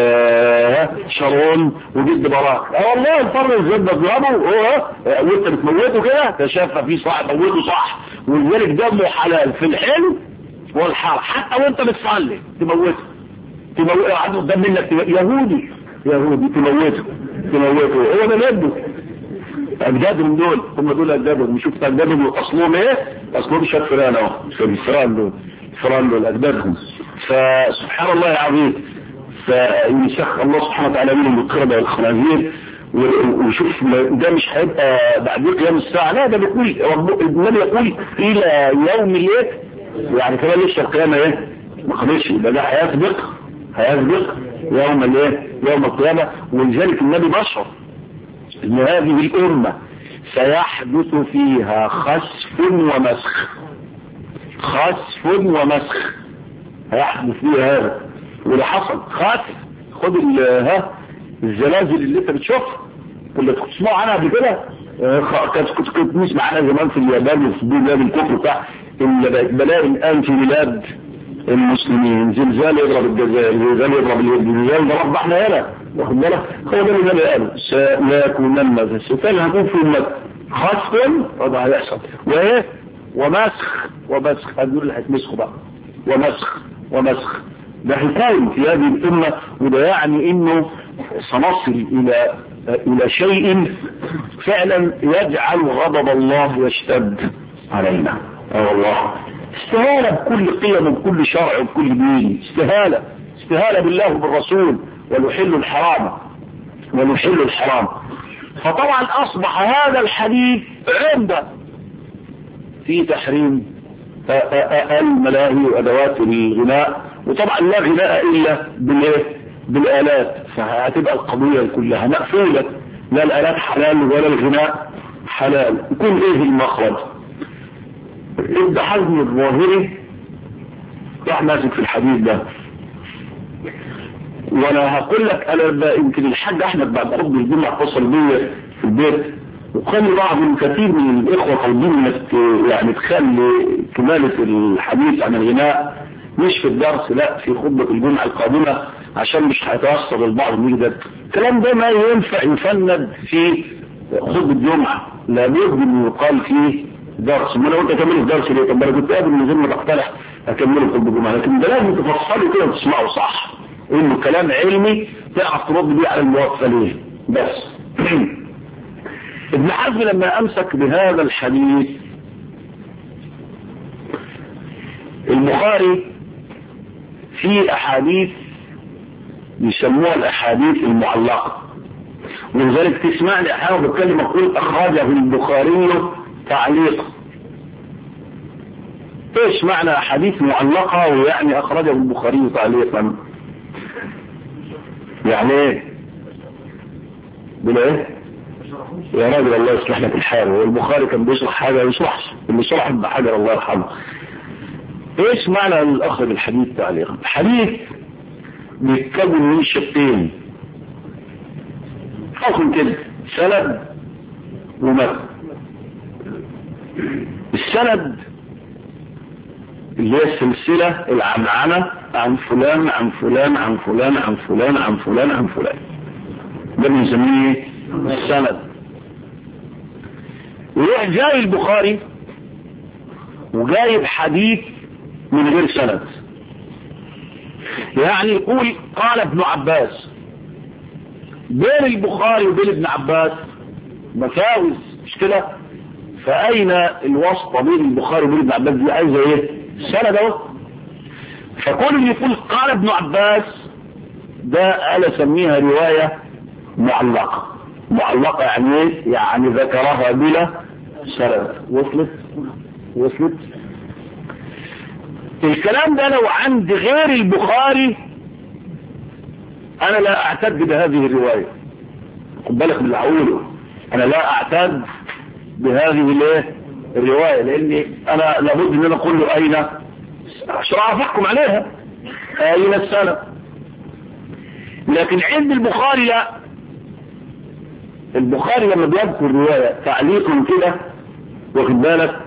شارون وجد براك. اه والله الفقر الزبده بيضربه هو وانت بتموته كده تشافى فيه صح، موته صح. ولذلك دمه حلال في الحلو والحرام، حتى وانت بتصلي تموته، تموته عنده قدام منك يهودي يهودي تموته تموته هو ده جده. اجدادهم دول هم دول اجدادهم. نشوف اجدادهم اصلهم ايه؟ اصلهم شاف فران اهو، الفران دول الفران دول اجدادهم. فسبحان الله العظيم. فيسخ الله سبحانه وتعالى منهم القردة والخنازير. وشوف ده مش هيبقى بعد قيام الساعه، لا ده بيقول النبي يقول الى يوم الايه، يعني كمان لسه القيامه ايه ما خلصش، ده ده هيسبق هيسبق يوم الايه يوم القيامه. ولذلك النبي بشر ان هذه الامه سيحدث فيها خسف ومسخ، خسف ومسخ هيحدث فيها هذا. وده حصل خسف. خد ها الزلازل اللي انت بتشوفها اللي كنت تسمعوا عنها قبل كده، كنت كنت كنت نسمع عنها زمان في اليابان وفي بلاد الكفر بتاع بلاقي الان في بلاد المسلمين زلزال يضرب الجزائر، زلزال يضرب الزلزال ضرب احنا هنا، واخد بالك؟ هو ده اللي قال سيكونن في الستان هنكون في المد خسف وده هيحصل وايه ومسخ ومسخ. هنقول اللي هتمسخوا بقى ومسخ ومسخ. ده حكاية في هذه الأمة. وده يعني انه سنصل الى الى شيء فعلا يجعل غضب الله يشتد علينا. اه والله استهالة بكل قيم وبكل شرع وبكل دين، استهالة استهالة بالله وبالرسول. ونحل الحرام ونحل الحرام. فطبعا اصبح هذا الحديث عمدة في تحريم الملاهي وادوات الغناء، وطبعا لا غناء الا بالايه؟ بالالات، فهتبقى القضيه كلها مقفوله، لا الالات حلال ولا الغناء حلال. يكون ايه المخرج؟ ابن حزم الظاهري راح ماسك في الحديث ده، وانا هقول لك انا يمكن الحاج احمد بعد خطبه الجمعه اتصل بيا في البيت وقال بعض كثير من الاخوه طالبين انك يعني تخلي كماله الحديث عن الغناء مش في الدرس، لا في خطبه الجمعه القادمه عشان مش هيتاثر البعض من الكلام ده. ما ينفع يفند في خطبه الجمعه، لابد انه يقال فيه درس. ما لو انت كمله في درس ليه؟ طب انا كنت قابل من غير ما تقترح اكمله في خطبه الجمعه، لكن ده لازم تفصله كده وتسمعه صح، انه كلام علمي تعرف ترد بيه على الموصلين بس. ابن حزم لما امسك بهذا الحديث، البخاري في احاديث يسموها الاحاديث المعلقه، ولذلك تسمعني احيانا بتكلم اقول اخرجه البخاري تعليقا. ايش معنى احاديث معلقه ويعني اخرجه البخاري تعليقا؟ يعني ايه؟ بلا ايه؟ يا راجل الله يصلح لك الحال، والبخاري كان بيشرح حاجه ما يشرحش، اللي شرح ابن حجر الله يرحمه. ايش معنى الاخذ الحديث تعليقا؟ الحديث بيتكون من شقين، حكم كده سند ومتن. السند اللي هي السلسله العنعنه عن فلان عن فلان عن فلان عن فلان عن فلان عن فلان، ده بنسميه السند. ويروح جاي البخاري وجايب حديث من غير سند، يعني يقول قال ابن عباس. بين البخاري وبين ابن عباس مفاوز، مش كده؟ فأين الواسطة بين البخاري وبين ابن عباس؟ دي عايزة ايه؟ سند اهو. فكل اللي يقول قال ابن عباس ده انا اسميها رواية معلقة. معلقة يعني ايه؟ يعني ذكرها بلا سند. وصلت؟ وصلت؟ الكلام ده لو عند غير البخاري انا لا اعتد بهذه الرواية، خد بالك من اللي هقوله، انا لا اعتد بهذه الايه الرواية، لاني انا لابد ان انا اقول له اين عشان اعرف احكم عليها اين السنة. لكن عند البخاري لا، البخاري لما بيذكر رواية تعليق كده واخد بالك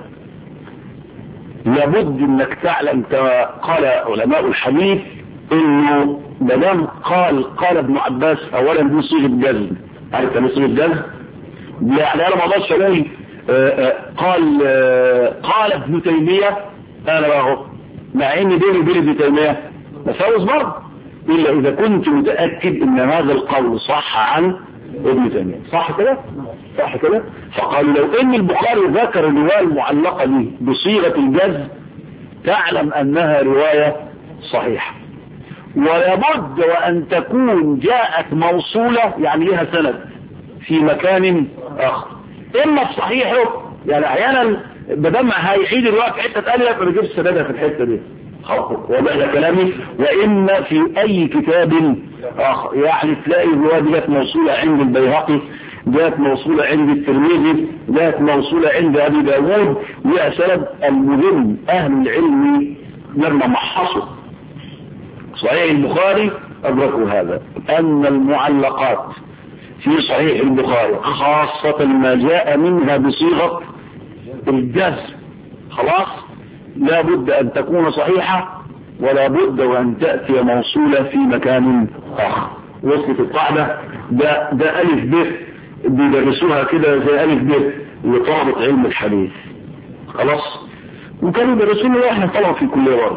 لابد انك تعلم كما قال علماء الحديث انه مدام قال قال ابن عباس اولا دي صيغه جزم. عارف ايه صيغه جزم؟ يعني انا ما اقدرش اقول قال قال ابن تيميه انا بقى مع ان بيني وبين ابن تيميه مساوس برضه، الا اذا كنت متاكد ان هذا القول صح عن ابن تيميه. صح كده؟ صح كده؟ فقال لو ان البخاري ذكر الروايه المعلقه دي بصيغه الجزم تعلم انها روايه صحيحه، ولابد وان تكون جاءت موصوله يعني لها سند في مكان اخر، اما في صحيحه يعني احيانا بدل ما هيعيد الروايه في حته ثانيه فبيجيب سندها في الحته دي واضح ده كلامي. واما في اي كتاب اخر يعني تلاقي الروايه دي جت موصوله عند البيهقي، جت موصوله عند الترمذي، جت موصوله عند ابي داوود، لها سند. المهم اهل العلم لما محصوا صحيح البخاري ادركوا هذا، ان المعلقات في صحيح البخاري خاصة ما جاء منها بصيغة الجزم خلاص لا بد ان تكون صحيحة ولا بد وان تأتي موصولة في مكان اخر. وصلت القاعدة؟ ده ده الف ب بيدرسوها كده زي الف ب لطلبة علم الحديث خلاص، وكانوا يدرسونا احنا طلبة في الكلية برضه.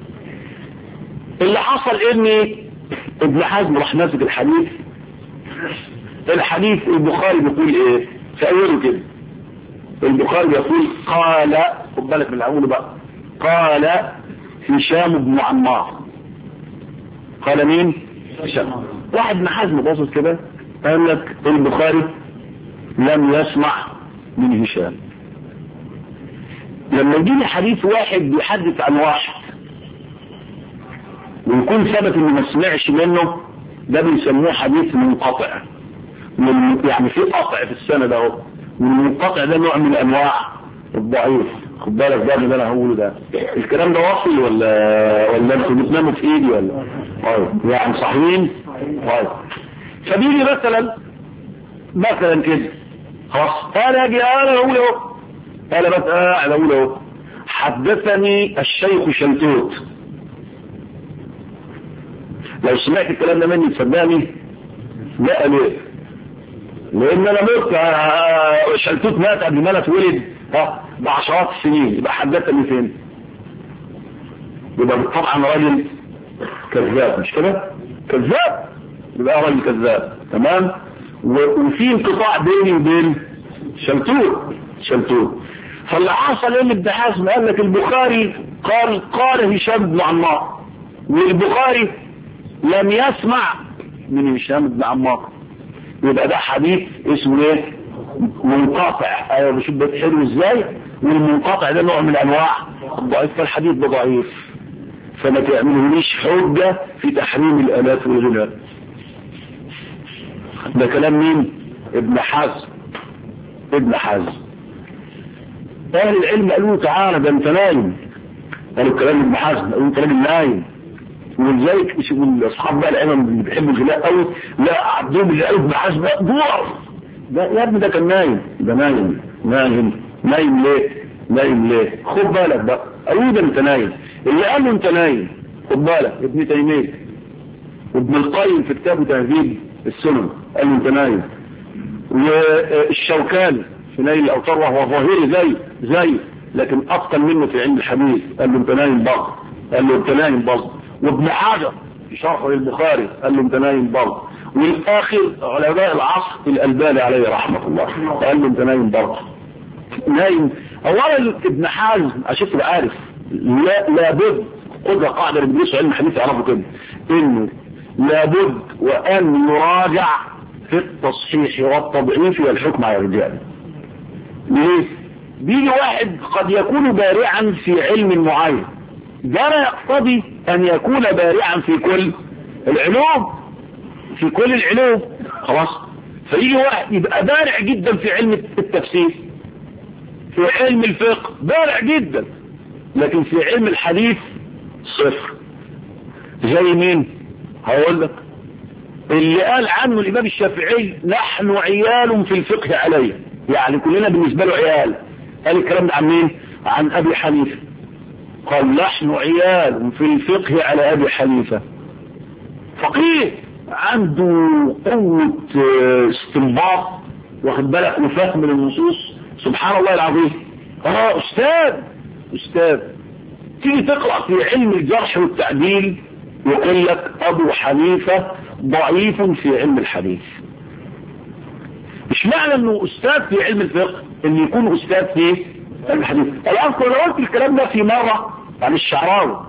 اللي حصل ان ابن حزم راح ماسك الحديث. الحديث البخاري بيقول ايه؟ في اوله كده البخاري يقول قال، خد بالك من الاول بقى، قال هشام بن عمار. قال مين؟ هشام. واحد من حزم باصص كده قال لك البخاري لم يسمع من هشام. لما يجيني حديث واحد بيحدث عن واحد ويكون ثبت انه ما سمعش منه، ده بيسموه حديث منقطع. من يعني في قطع في السند اهو، والمنقطع ده نوع من انواع الضعيف. خد بالك ده اللي انا هقوله ده، الكلام ده واصل ولا ولا انتوا بتناموا في ايدي ولا؟ طيب يعني صحيحين. طيب فبيجي مثلا مثلا كده خلاص انا اجي انا اقول اهو، انا بس قاعد اقول اهو حدثني الشيخ شلتوت. لو سمعت الكلام ده مني تصدقني؟ لا ليه؟ لان انا مت. شلتوت مات قبل ما انا اتولد ها بعشرات السنين، يبقى حدثني فين؟ يبقى طبعا راجل كذاب، مش كده؟ كذاب، يبقى راجل كذاب. تمام. وفي انقطاع بيني وبين شلتوت شلتوت فاللي حصل ان ابن حزم قال لك البخاري قال قال هشام بن عمار، والبخاري لم يسمع من هشام بن عمار، يبقى ده حديث اسمه ايه؟ منقطع. ايوه بشوف بيت حلو ازاي. والمنقطع ده نوع من انواع الضعيف، فالحديث ده ضعيف، فما تعملوليش حجه في تحريم الالات والغناء. ده كلام مين؟ ابن حزم. ابن حزم اهل العلم قالوا تعالى ده انت نايم، قالوا كلام ابن حزم، قالوا انت راجل نايم. ولذلك اصحاب بقى العلم اللي بيحبوا الغناء قوي لا عبدهم اللي قالوا ابن حزم دور ده يا ابني ده كان نايم. ده نايم نايم نايم ليه؟ نايم ليه؟ خد بالك بقى، قالوا ده انت نايم. اللي قال له انت نايم خد بالك ابن تيميه وابن القيم في كتابه تهذيب السنن قال له انت نايم، والشوكاني في نيل الاوتار وهو ظاهري زي زي لكن اتقن منه في علم الحديث قال له انت نايم برضه، قال له انت نايم برضه. وابن حجر في شرحه للبخاري قال له انت نايم برضه. والاخر علماء العصر الالباني عليه رحمه الله قال له انت نايم برضه. نايم. اولا ابن حزم عشان تبقى عارف لا لابد خد قاعده اللي بيدرسوا علم الحديث يعرفوا كده انه لابد وان يراجع في التصحيح والتضعيف والحكم على الرجال. ليه؟ بيجي واحد قد يكون بارعا في علم معين، ده لا يقتضي ان يكون بارعا في كل العلوم في كل العلوم خلاص. فيجي واحد يبقى بارع جدا في علم التفسير، في علم الفقه بارع جدا، لكن في علم الحديث صفر. زي مين؟ هقول لك اللي قال عنه الامام الشافعي نحن عيال في الفقه عليه، يعني كلنا بالنسبه له عيال. قال الكلام ده عن مين؟ عن ابي حنيفه. قال نحن عيال في الفقه على ابي حنيفه. فقيه عنده قوه استنباط واخد بالك وفهم من النصوص سبحان الله العظيم. اه استاذ استاذ تيجي تقرا في علم الجرح والتعديل يقول لك ابو حنيفه ضعيف في علم الحديث. مش معنى انه استاذ في علم الفقه ان يكون استاذ في علم الحديث. الان لو قلت الكلام ده في مره عن الشعراوي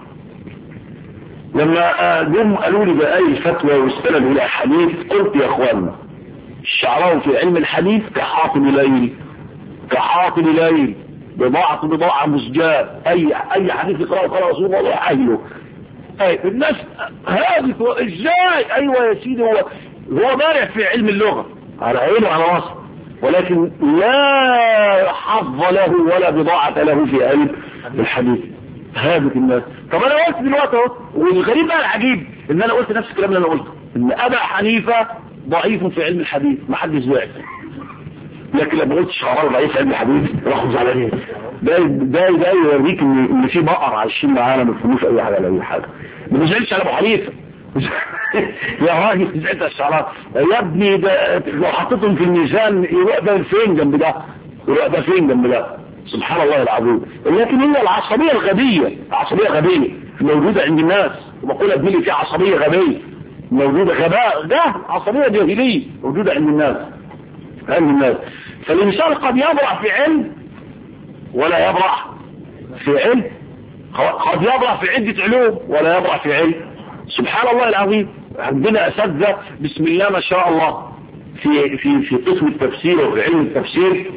لما جم قالوا لي بأي الفتوى واستند الى حديث، قلت يا اخوانا الشعراوي في علم الحديث كحاطب ليل كحاطب ليل بضاعة بضاعة مزجاة. اي اي حديث يقرأه قال رسول الله عايله. اي الناس هذه ازاي؟ ايوه يا سيدي هو هو بارع في علم اللغة على عينه على راسه، ولكن لا حظ له ولا بضاعة له في علم الحديث. هذه الناس. طب انا قلت دلوقتي اهو، والغريب بقى العجيب ان انا قلت نفس الكلام اللي انا قلته ان ابا حنيفه ضعيف في علم الحديث، ما حدش زعل. لكن لما قلت الشعراوي ضعيف في علم الحديث راحوا زعلانين. ده ده ده يوريك ان ان في بقر عايشين معانا ما بيفهموش اي حاجه على اي حاجه. ما بيزعلش على ابو حنيفه يا راجل زعلت على الشعراوي يا ابني، ده لو حطيتهم في الميزان يروح ده فين جنب ده يروح ده فين جنب ده سبحان الله العظيم. لكن هي العصبيه الغبيه عصبيه غبيه موجوده عند الناس، وبقول ابني في عصبيه غبيه موجوده غباء، ده عصبيه جاهليه موجوده عند الناس عند الناس. فالانسان قد يبرع في علم ولا يبرع في علم، قد يبرع في عده علوم ولا يبرع في علم. سبحان الله العظيم. عندنا اساتذه بسم الله ما شاء الله في في في قسم التفسير وفي علم التفسير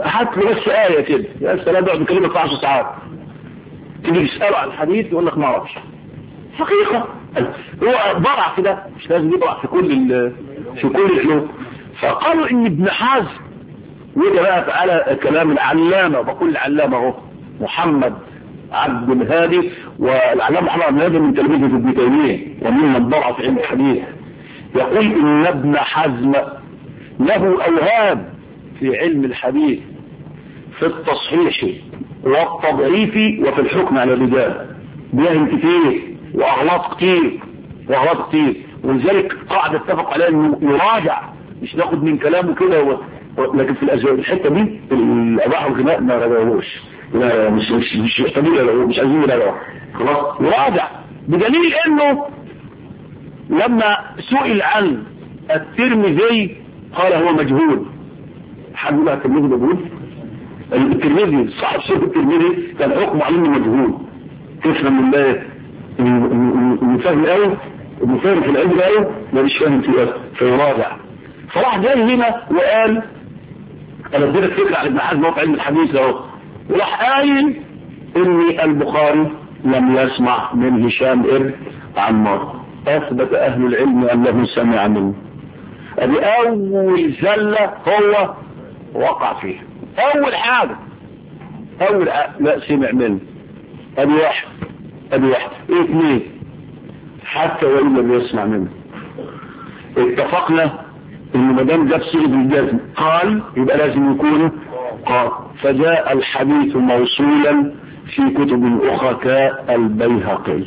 هات له بس آية كده، يا سلام يقعد يكلمك في عشر ساعات، تيجي تسأله عن الحديث يقول لك ما اعرفش. حقيقة هو ضرع في ده، مش لازم يضرع في كل في كل العلوم. فقالوا ان ابن حزم، وده بقى تعالى كلام العلامة، بقول العلامة اهو محمد عبد الهادي، والعلامة محمد عبد الهادي من تلميذه ابن تيمية وممن ضرع في علم الحديث، يقول ان ابن حزم له اوهام في علم الحديث في التصحيح والتضعيف وفي الحكم على الرجال، بيهم كتير واغلاط كتير واغلاط كتير، ولذلك قاعدة اتفق عليها انه يراجع، مش ناخد من كلامه كده و... لكن في الازواج الحته دي الاباحه والغناء ما رجعوش، لا مش مش مش محتاجين، مش عايزين يراجعوا خلاص، يراجع. بدليل انه لما سئل عن الترمذي قال هو مجهول. حد يقول الترمذي مجهول؟ الترمذي صاحب شيخ الترمذي كان حكمه عليه مجهول. تفهم من ده المفاهم قوي، المفاهم في العلم قوي، ما مش فاهم فيه، فيراجع. فراح جاي هنا وقال انا اديتك فكره على ابن حزم في علم الحديث اهو، وراح قايل ان البخاري لم يسمع من هشام ابن عمار. اثبت اهل العلم انه سمع منه. ادي اول زله هو وقع فيها، اول حاجه اول حاجة لا سمع منه. ادي واحد ادي واحد ايه اثنين حتى وان لم يسمع منه. اتفقنا ان ما دام جاب صيغه الجزم قال يبقى لازم يكون قال، فجاء الحديث موصولا في كتب اخرى كالبيهقي.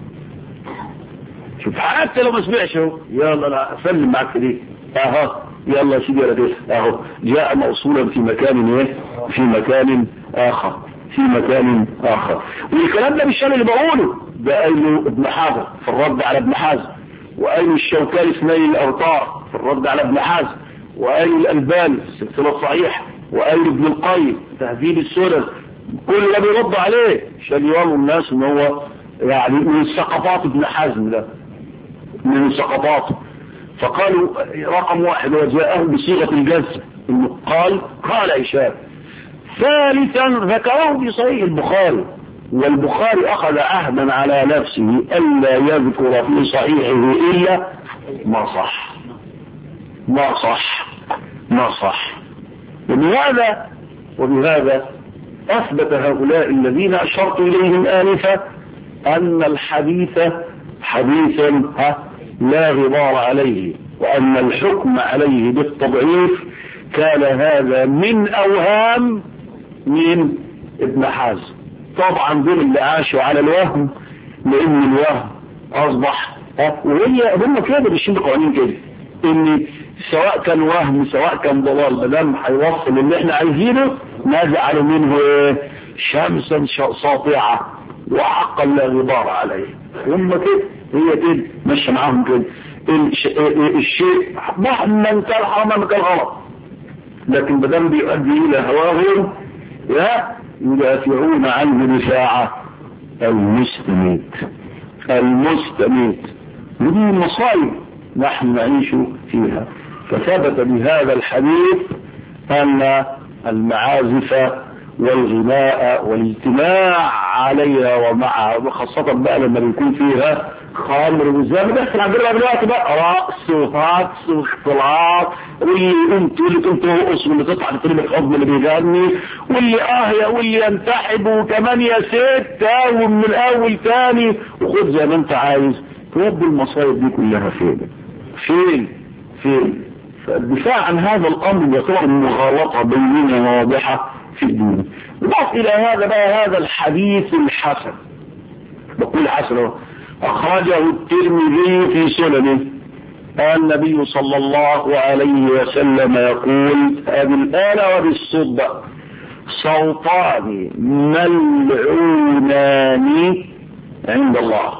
شوف حتى لو ما سمعش اهو، يلا انا اسلم معاك دي اهو، يلا يا سيدي يا ريس اهو، جاء موصولا في مكان ايه، في مكان اخر في مكان اخر. والكلام ده مش انا اللي بقوله، ده قايله ابن حزم في الرد على ابن حزم، وقايل الشوكاني في نيل الاوطار في الرد على ابن حزم، وقايل الالباني في السلسله الصحيحه، وقايل ابن القيم تهذيب السنن، كل ده بيرد عليه عشان يوروا الناس ان هو يعني من سقطات ابن حزم، ده من سقطاته. فقالوا رقم واحد وجاءه بصيغه الجزم انه قال قال هشام. ثالثا ذكره في صحيح البخاري، والبخاري اخذ عهدا على نفسه الا يذكر في صحيحه الا ما صح ما صح ما صح. وبهذا وبهذا اثبت هؤلاء الذين اشرت اليهم انفا ان الحديث حديث لا غبار عليه، وان الحكم عليه بالتضعيف كان هذا من اوهام من ابن حزم. طبعا دول اللي عاشوا على الوهم، لان الوهم اصبح وهي هم كده ماشيين بقوانين كده، ان سواء كان وهم سواء كان ضلال ما دام هيوصل اللي احنا عايزينه نجعل منه شمسا ساطعه وحقا لا غبار عليه. هم كده هي كده ماشيه معاهم كده. الشيء مهما كان حرام مهما كان غلط، لكن ما دام بيؤدي الى هواهم لا يدافعون عنه دفاع المستميت المستميت. ودي مصائب نحن نعيش فيها. فثبت بهذا الحديث أن المعازف والغناء والاجتماع عليها ومعها، وخاصة بقى لما بيكون فيها خمر وزي ما بيحصل عندنا دلوقتي بقى رقص وهجص واختلاط، واللي انتوا اللي كنتوا رقص واللي تطلع بطريق الحضن اللي بيغني واللي اهيا واللي ينتحب وكمان يا ست ومن الاول تاني وخد زي ما انت عايز. تودي المصايب دي كلها فين فين فين؟ فالدفاع عن هذا الامر يعتبر مغالطه بينه واضحه في الدين. نضاف الى هذا بقى هذا الحديث الحسن، بقول حسن اخرجه الترمذي في سننه، النبي صلى الله عليه وسلم يقول ابي الآلة وبالصدق صوتان ملعونان عند الله،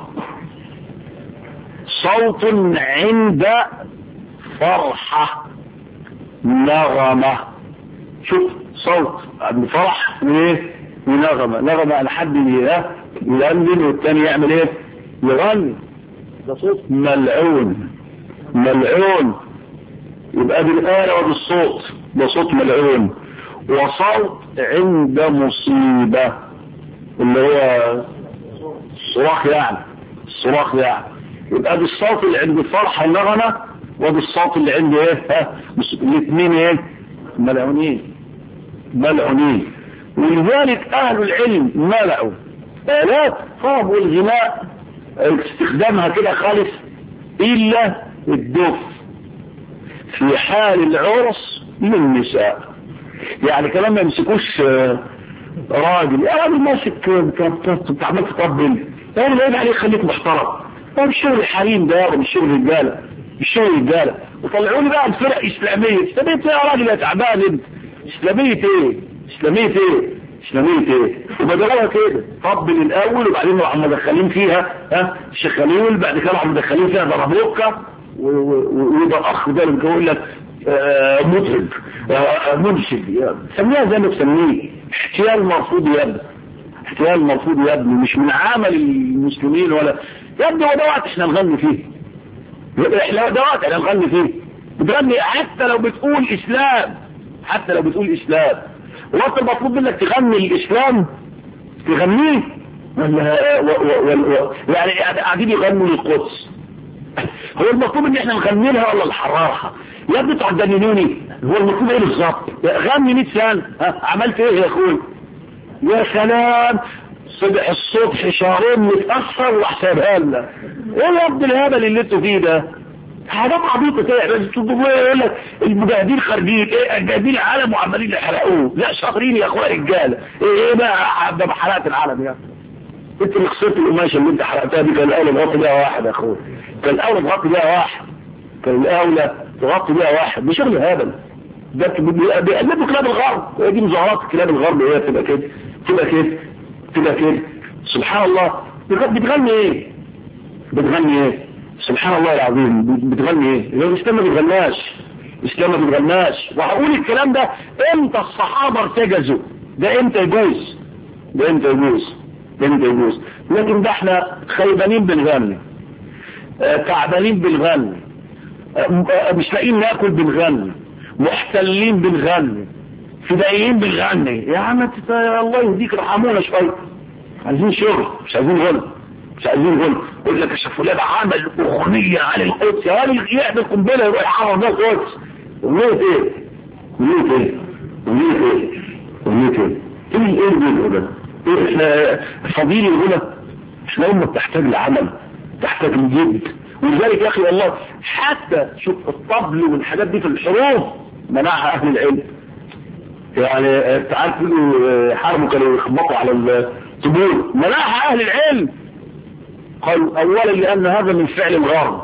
صوت عند فرحة نغمة. شوف صوت عند فرح وايه ونغمة، نغمة على حد يغني والتاني يعمل ايه يغني، ده صوت ملعون ملعون. يبقى بالآلة وبالصوت ده صوت ملعون. وصوت عند مصيبة اللي هو الصراخ يعني الصراخ يعني يبقى دي الصوت اللي عند الفرحة النغمة ودي الصوت اللي عند ايه ها الاثنين ايه ملعونين ملعونين. ولذلك اهل العلم ملعوا آلات طرب والغناء استخدامها كده خالص الا الدف في حال العرس للنساء. يعني كلام ما يمسكوش راجل يا راجل ماسك بتعمل تطبل يعني لا عليه خليك محترم ده مش شغل الحريم ده ومش شغل الرجاله مش شغل الرجاله. وطلعوا لي بقى الفرق اسلاميه اسلاميه ايه يا راجل يا تعبان انت اسلاميه ايه اسلاميه ايه اسلاميه ايه وبدلها كده طبل الاول وبعدين راحوا مدخلين فيها ها الشخاليل بعد كده راحوا مدخلين فيها ضربوكه ويبقى اخ ده اللي بيقول لك آه مطرب آه منشد سميها زي ما تسميه احتيال مرفوض يا ابني احتيال مرفوض يا ابني مش من عمل المسلمين ولا يا ابني هو ده وقت احنا نغني فيه احنا ده وقت احنا نغني فيه بتغني حتى لو بتقول اسلام حتى لو بتقول اسلام وقت المطلوب منك تغني الاسلام تغنيه ولا يعني قاعدين يغنوا للقدس هو المطلوب ان احنا نغني لها ولا نحررها يا ابني تعجننوني هو المطلوب ايه بالظبط غني مية سنه عملت ايه يا اخوي يا سلام صبح الصبح شهرين متاخر وحسابها لنا ايه يا ابن الهبل اللي انتوا فيه ده حاجات عبيطه كده بس يقول لك المجاهدين خارجين ايه المجاهدين العالم وعمالين يحرقوه لا شاطرين يا اخويا رجاله ايه ايه بقى ده حرقت العالم يا انت اللي خسرت القماشه اللي انت حرقتها دي كان الاولى تغطي بيها واحد يا اخويا كان الاولى تغطي بيها واحد كان الاولى تغطي بيها واحد مش شغل هبل ده بيقلبوا كلاب الغرب دي مظاهرات كلاب الغرب هي تبقى كده تبقى كده تبقى كده سبحان الله بتغني ايه بتغني ايه سبحان الله العظيم بتغني ايه الاسلام ما بيغناش الاسلام ما بيغناش وهقول الكلام ده امتى الصحابه ارتجزوا ده امتى يجوز ده امتى يجوز ده امتى يجوز لكن ده احنا خيبانين بنغني اه تعبانين بنغني اه مش لاقيين ناكل بنغني محتلين بنغني فدائيين بنغني يا عم الله يهديك رحمونا شويه عايزين شغل مش عايزين غنى مش عايزين غنى يقول لك الشيخ فلان عمل اغنيه عن القدس يا راجل يعمل قنبله يروح يحرر ناس قدس اغنيه ايه اغنيه ايه اغنيه ايه اغنيه ايه ايه ايه الغنى ده احنا فضيل الغنى احنا امه بتحتاج لعمل تحتاج لجد ولذلك يا اخي والله حتى شوف الطبل والحاجات دي في الحروف منعها اهل العلم يعني انت عارف حرموا كانوا يخبطوا على الطبول منعها اهل العلم قالوا اولا لان هذا من فعل الغرب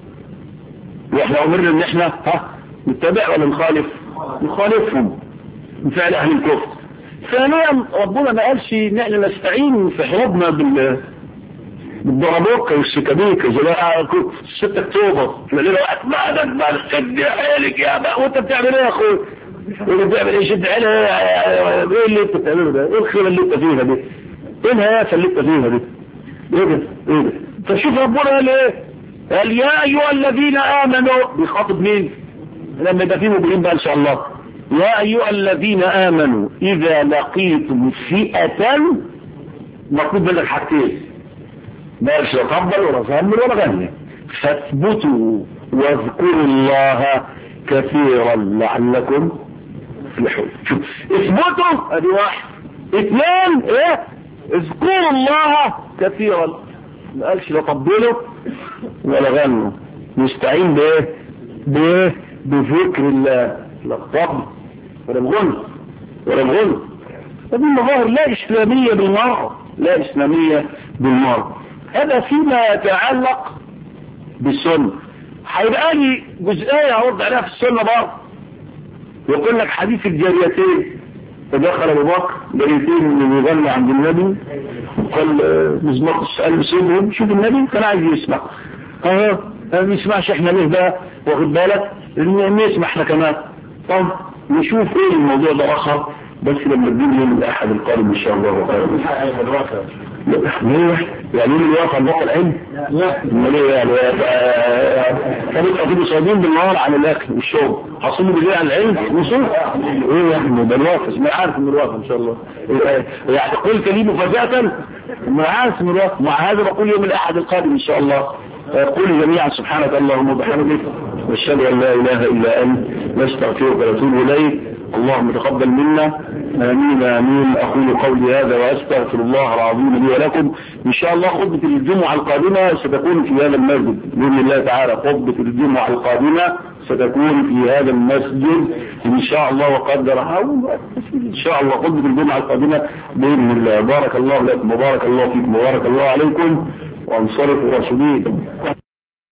واحنا امرنا ان احنا ها نتبع ولا نخالف نخالفهم من فعل اهل الكفر. ثانيا ربنا ما قالش ان احنا نستعين في حروبنا بال بالضربوكه والسكابيكه زي ستة اكتوبر تلاقي له وقت ما ده ما تشد حيلك يا بقى وانت بتعمل ايه يا اخويا اللي بتعمل ايه شد حيلك ايه اللي انت بتعمله ده ايه الخيره اللي انت فيها دي ايه الهيافه اللي انت فيها دي ايه ده ايه ده فشوف ربنا قال ايه قال يا ايها الذين امنوا بيخاطب مين لما يبقى فيه مؤمنين بقى ان شاء الله يا ايها الذين امنوا اذا لقيتم فئه مطلوب منك حاجتين ما قالش يطبل ولا صمل ولا غني فاثبتوا واذكروا الله كثيرا لعلكم تفلحون. شوف اثبتوا ادي واحد اثنين ايه اذكروا الله كثيرا ما قالش لا طبلوا ولا غنوا نستعين بايه بايه بذكر الله لا الطبل ولا الغنى ولا الغنى. هذه المظاهر لا اسلاميه بالمره لا اسلاميه بالمره. هذا فيما يتعلق بالسنه. هيبقى لي جزئيه هرد عليها في السنه برضه يقول لك حديث الجاريتين فدخل ابو بكر جاريتين اللي بيغني عند النبي قال مزمار السؤال سيبهم شوف النبي كان عايز يسمع اه ما نسمعش احنا ليه بقى واخد بالك نسمع احنا كمان طب نشوف ايه الموضوع ده اخر بس لما تجيب يوم الأحد القادم إن شاء الله خير. ليه؟ يعني يوم الواقع الواقع العلم؟ لا ليه يعني؟ كانوا يقضوا صايمين بالنهار عن الأكل والشرب، حصلوا بالليل عن العلم وصول. إيه يعني ده الواقع؟ ما عارف من الواقع إن شاء الله. يعني قلت لي مفاجأة ما عارف من الواقع. مع هذا بقول يوم الأحد القادم إن شاء الله. قولوا جميعا سبحانك اللهم وبحمدك واشهد ان لا اله الا انت نستغفرك ونتوب اليك. اللهم تقبل منا. امين امين. اقول قولي هذا واستغفر الله العظيم لي ولكم. ان شاء الله خطبه الجمعه القادمه ستكون في هذا المسجد باذن الله تعالى. خطبه الجمعه القادمه ستكون في هذا المسجد ان شاء الله وقدرها ان شاء الله. خطبه الجمعه القادمه باذن الله. بارك الله لكم وبارك الله فيكم وبارك الله عليكم وانصرفوا راشدين.